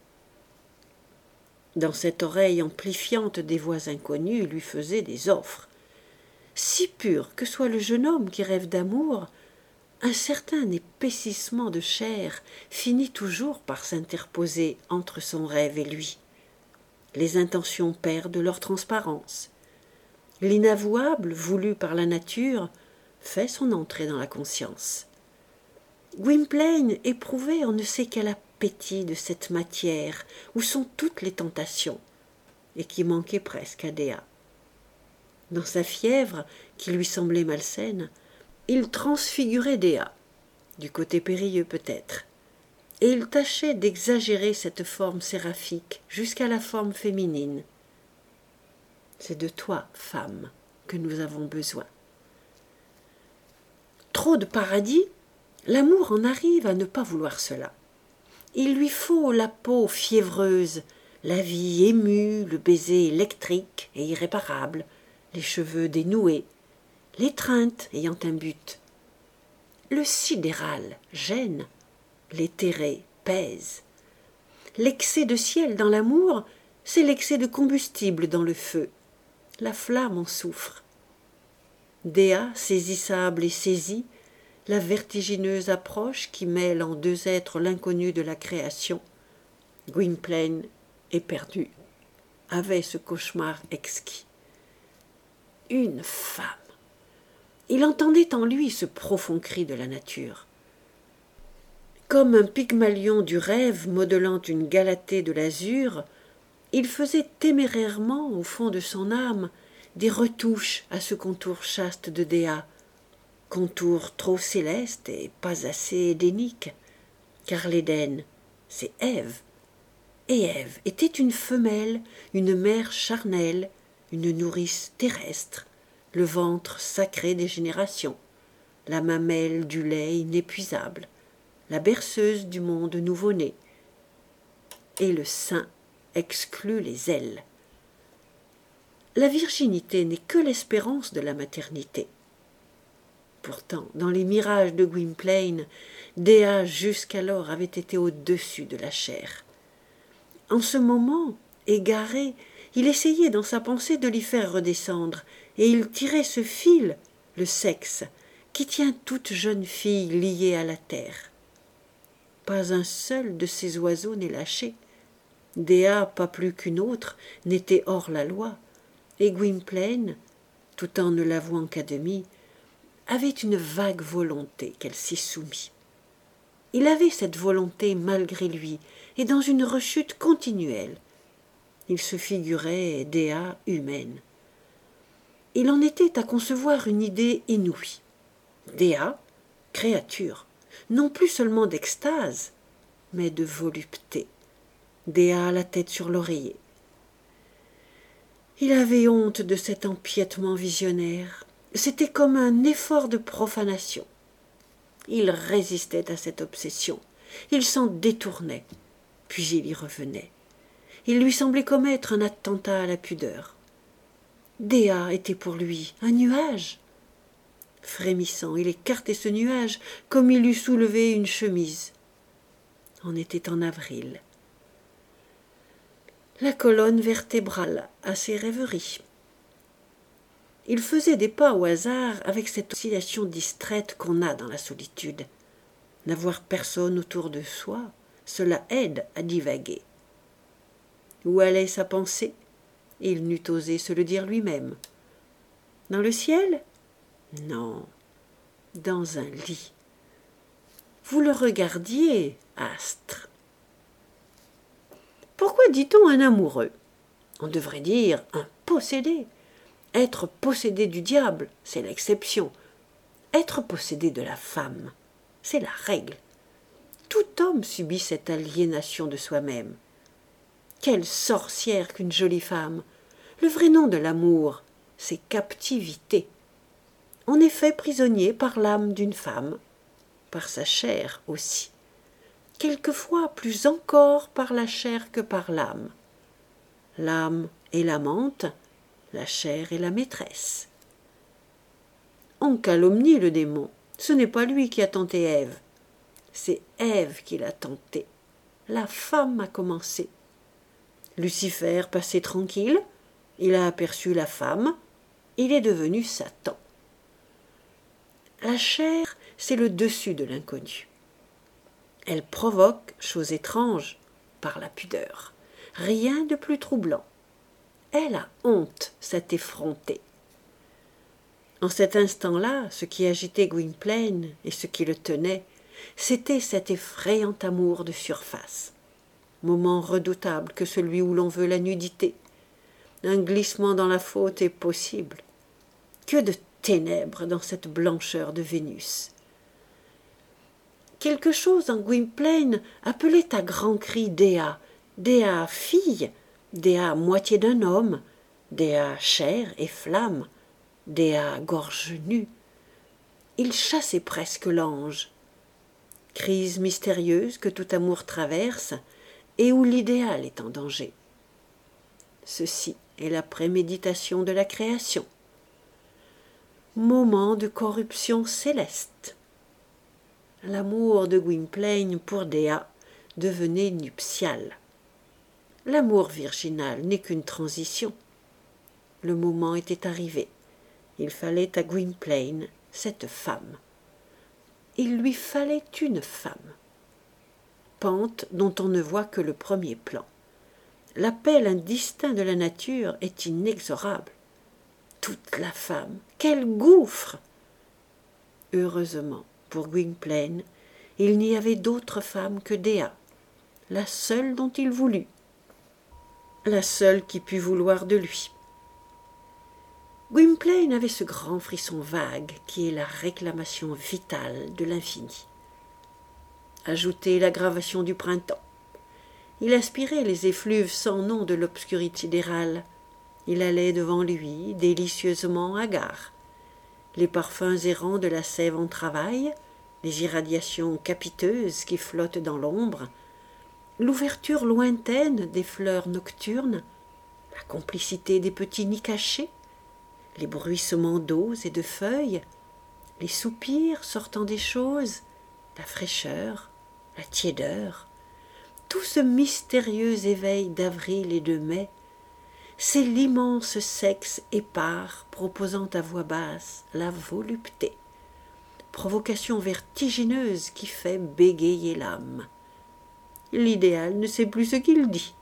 Dans cette oreille amplifiante des voix inconnues, il lui faisait des offres. Si pur que soit le jeune homme qui rêve d'amour, un certain épaississement de chair finit toujours par s'interposer entre son rêve et lui. Les intentions perdent leur transparence. L'inavouable, voulu par la nature, fait son entrée dans la conscience. Gwynplaine éprouvait on ne sait quel appétit de cette matière où sont toutes les tentations, et qui manquait presque à Dea. Dans sa fièvre, qui lui semblait malsaine, il transfigurait Dea, du côté périlleux peut-être, et il tâchait d'exagérer cette forme séraphique jusqu'à la forme féminine. C'est de toi, femme, que nous avons besoin. Trop de paradis, l'amour en arrive à ne pas vouloir cela. Il lui faut la peau fiévreuse, la vie émue, le baiser électrique et irréparable, les cheveux dénoués, l'étreinte ayant un but. Le sidéral gêne, l'éthéré pèse. L'excès de ciel dans l'amour, c'est l'excès de combustible dans le feu. La flamme en souffre. Dea, saisissable et saisie, la vertigineuse approche qui mêle en deux êtres l'inconnu de la création. Gwynplaine, éperdu, avait ce cauchemar exquis. Une femme. Il entendait en lui ce profond cri de la nature. Comme un Pygmalion du rêve modelant une Galatée de l'azur, il faisait témérairement, au fond de son âme, des retouches à ce contour chaste de Dea, contour trop céleste et pas assez édénique, car l'Éden, c'est Ève, et Ève était une femelle, une mère charnelle, une nourrice terrestre, le ventre sacré des générations, la mamelle du lait inépuisable, la berceuse du monde nouveau-né, et le sein exclut les ailes. La virginité n'est que l'espérance de la maternité. Pourtant, dans les mirages de Gwynplaine, Dea jusqu'alors avait été au-dessus de la chair. En ce moment, égaré, il essayait dans sa pensée de l'y faire redescendre, et il tirait ce fil, le sexe, qui tient toute jeune fille liée à la terre. Pas un seul de ces oiseaux n'est lâché. Dea, pas plus qu'une autre, n'était hors la loi, et Gwynplaine, tout en ne l'avouant qu'à demi, avait une vague volonté qu'elle s'y soumît. Il avait cette volonté malgré lui, et dans une rechute continuelle. Il se figurait Dea humaine. Il en était à concevoir une idée inouïe. Dea, créature, non plus seulement d'extase, mais de volupté. Dea la tête sur l'oreiller. Il avait honte de cet empiètement visionnaire. C'était comme un effort de profanation. Il résistait à cette obsession. Il s'en détournait, puis il y revenait. Il lui semblait commettre un attentat à la pudeur. Dea était pour lui un nuage. Frémissant, il écartait ce nuage comme il eût soulevé une chemise. On était en avril. La colonne vertébrale à ses rêveries. Il faisait des pas au hasard avec cette oscillation distraite qu'on a dans la solitude. N'avoir personne autour de soi, cela aide à divaguer. Où allait sa pensée? Il n'eût osé se le dire lui-même. Dans le ciel? Non, dans un lit. Vous le regardiez, astre. Pourquoi dit-on un amoureux? On devrait dire un possédé. Être possédé du diable, c'est l'exception. Être possédé de la femme, c'est la règle. Tout homme subit cette aliénation de soi-même. Quelle sorcière qu'une jolie femme! Le vrai nom de l'amour, c'est captivité. On est fait prisonnier par l'âme d'une femme, par sa chair aussi. Quelquefois plus encore par la chair que par l'âme. L'âme est l'amante, la chair est la maîtresse. On calomnie le démon. Ce n'est pas lui qui a tenté Ève. C'est Ève qui l'a tenté. La femme a commencé. Lucifer passait tranquille. Il a aperçu la femme. Il est devenu Satan. La chair, c'est le dessus de l'inconnu. Elle provoque, chose étrange, par la pudeur. Rien de plus troublant. Elle a honte, cette effrontée. En cet instant-là, ce qui agitait Gwynplaine et ce qui le tenait, c'était cet effrayant amour de surface. Moment redoutable que celui où l'on veut la nudité. Un glissement dans la faute est possible. Que de ténèbres dans cette blancheur de Vénus. Quelque chose en Gwynplaine appelait à grands cris Dea, Dea fille, Dea moitié d'un homme, Dea chair et flamme, Dea gorge nue. Il chassait presque l'ange. Crise mystérieuse que tout amour traverse et où l'idéal est en danger. Ceci est la préméditation de la création. Moment de corruption céleste. L'amour de Gwynplaine pour Dea devenait nuptial. L'amour virginal n'est qu'une transition. Le moment était arrivé. Il fallait à Gwynplaine cette femme. Il lui fallait une femme. Pente dont on ne voit que le premier plan. L'appel indistinct de la nature est inexorable. Toute la femme, quel gouffre! Heureusement, pour Gwynplaine, il n'y avait d'autre femme que Dea, la seule dont il voulut, la seule qui pût vouloir de lui. Gwynplaine avait ce grand frisson vague qui est la réclamation vitale de l'infini. Ajoutez l'aggravation du printemps. Il aspirait les effluves sans nom de l'obscurité sidérale. Il allait devant lui, délicieusement hagard. Les parfums errants de la sève en travail, les irradiations capiteuses qui flottent dans l'ombre, l'ouverture lointaine des fleurs nocturnes, la complicité des petits nids cachés, les bruissements d'eau et de feuilles, les soupirs sortant des choses, la fraîcheur, la tiédeur, tout ce mystérieux éveil d'avril et de mai, c'est l'immense sexe épars proposant à voix basse la volupté, provocation vertigineuse qui fait bégayer l'âme. L'idéal ne sait plus ce qu'il dit.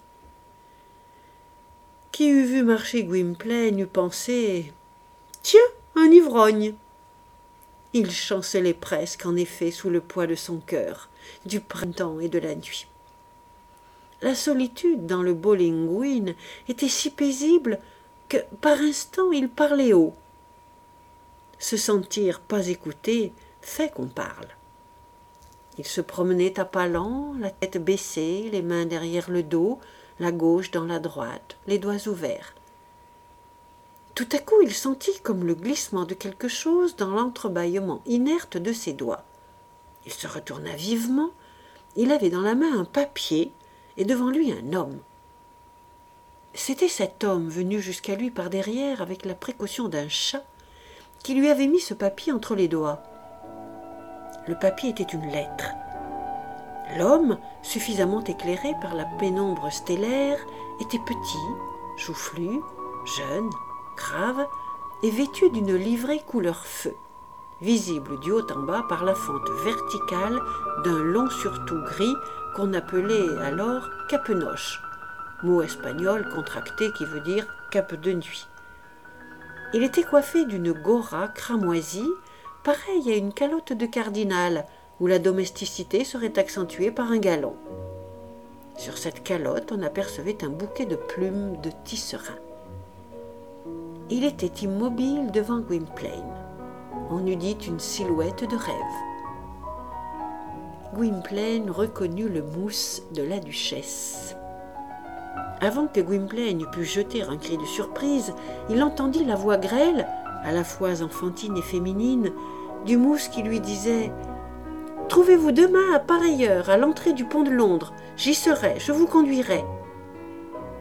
Qui eût vu marcher Gwynplaine eût pensé « Tiens, un ivrogne !» Il chancelait presque, en effet, sous le poids de son cœur, du printemps et de la nuit. La solitude dans le Bowling Green était si paisible que, par instants, il parlait haut. Se sentir pas écouté fait qu'on parle. Il se promenait à pas lents, la tête baissée, les mains derrière le dos, la gauche dans la droite, les doigts ouverts. Tout à coup, il sentit comme le glissement de quelque chose dans l'entrebâillement inerte de ses doigts. Il se retourna vivement. Il avait dans la main un papier et devant lui un homme. C'était cet homme venu jusqu'à lui par derrière avec la précaution d'un chat qui lui avait mis ce papier entre les doigts. Le papier était une lettre. L'homme, suffisamment éclairé par la pénombre stellaire, était petit, joufflu, jeune, grave et vêtu d'une livrée couleur feu, visible du haut en bas par la fente verticale d'un long surtout gris qu'on appelait alors capenoche, mot espagnol contracté qui veut dire cape de nuit. Il était coiffé d'une gora cramoisie, pareille à une calotte de cardinal, où la domesticité serait accentuée par un galon. Sur cette calotte, on apercevait un bouquet de plumes de tisserand. Il était immobile devant Gwynplaine. On eût dit une silhouette de rêve. Gwynplaine reconnut le mousse de la duchesse. Avant que Gwynplaine eût pu jeter un cri de surprise, il entendit la voix grêle, à la fois enfantine et féminine, du mousse qui lui disait « Trouvez-vous demain à pareille heure à l'entrée du pont de Londres. J'y serai, je vous conduirai. »« Où ?»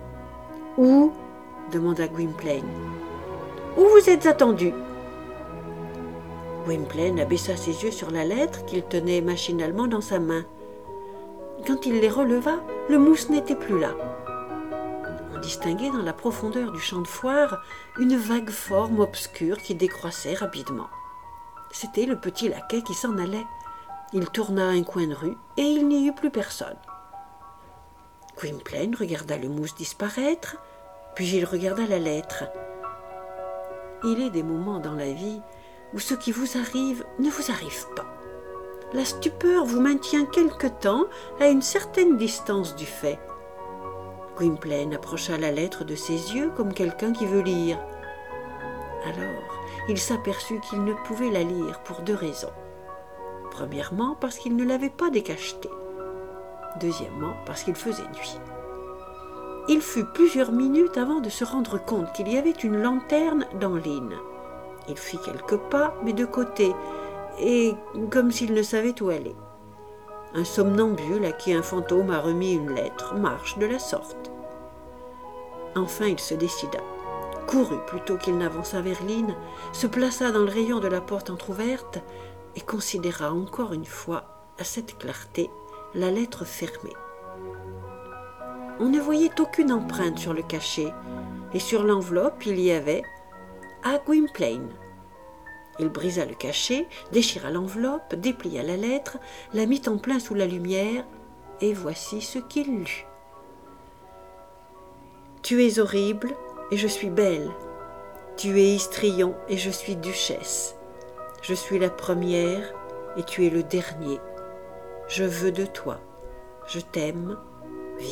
demanda Gwynplaine. « Où vous êtes attendu ?» Gwynplaine abaissa ses yeux sur la lettre qu'il tenait machinalement dans sa main. Quand il les releva, le mousse n'était plus là. On distinguait dans la profondeur du champ de foire une vague forme obscure qui décroissait rapidement. C'était le petit laquais qui s'en allait. Il tourna un coin de rue et il n'y eut plus personne. Gwynplaine regarda le mousse disparaître, puis il regarda la lettre. Il est des moments dans la vie où ce qui vous arrive ne vous arrive pas. La stupeur vous maintient quelque temps à une certaine distance du fait. Gwynplaine approcha la lettre de ses yeux comme quelqu'un qui veut lire. Alors, il s'aperçut qu'il ne pouvait la lire pour deux raisons. Premièrement, parce qu'il ne l'avait pas décachetée. Deuxièmement, parce qu'il faisait nuit. Il fut plusieurs minutes avant de se rendre compte qu'il y avait une lanterne dans l'île. Il fit quelques pas, mais de côté, et comme s'il ne savait où aller. Un somnambule à qui un fantôme a remis une lettre marche de la sorte. Enfin, il se décida, courut plutôt qu'il n'avança vers l'île, se plaça dans le rayon de la porte entr'ouverte et considéra encore une fois, à cette clarté, la lettre fermée. On ne voyait aucune empreinte sur le cachet, et sur l'enveloppe il y avait « À Gwynplaine ». Il brisa le cachet, déchira l'enveloppe, déplia la lettre, la mit en plein sous la lumière, et voici ce qu'il lut. « Tu es horrible, et je suis belle. Tu es histrion, et je suis duchesse. Je suis la première, et tu es le dernier. Je veux de toi. Je t'aime. Viens. »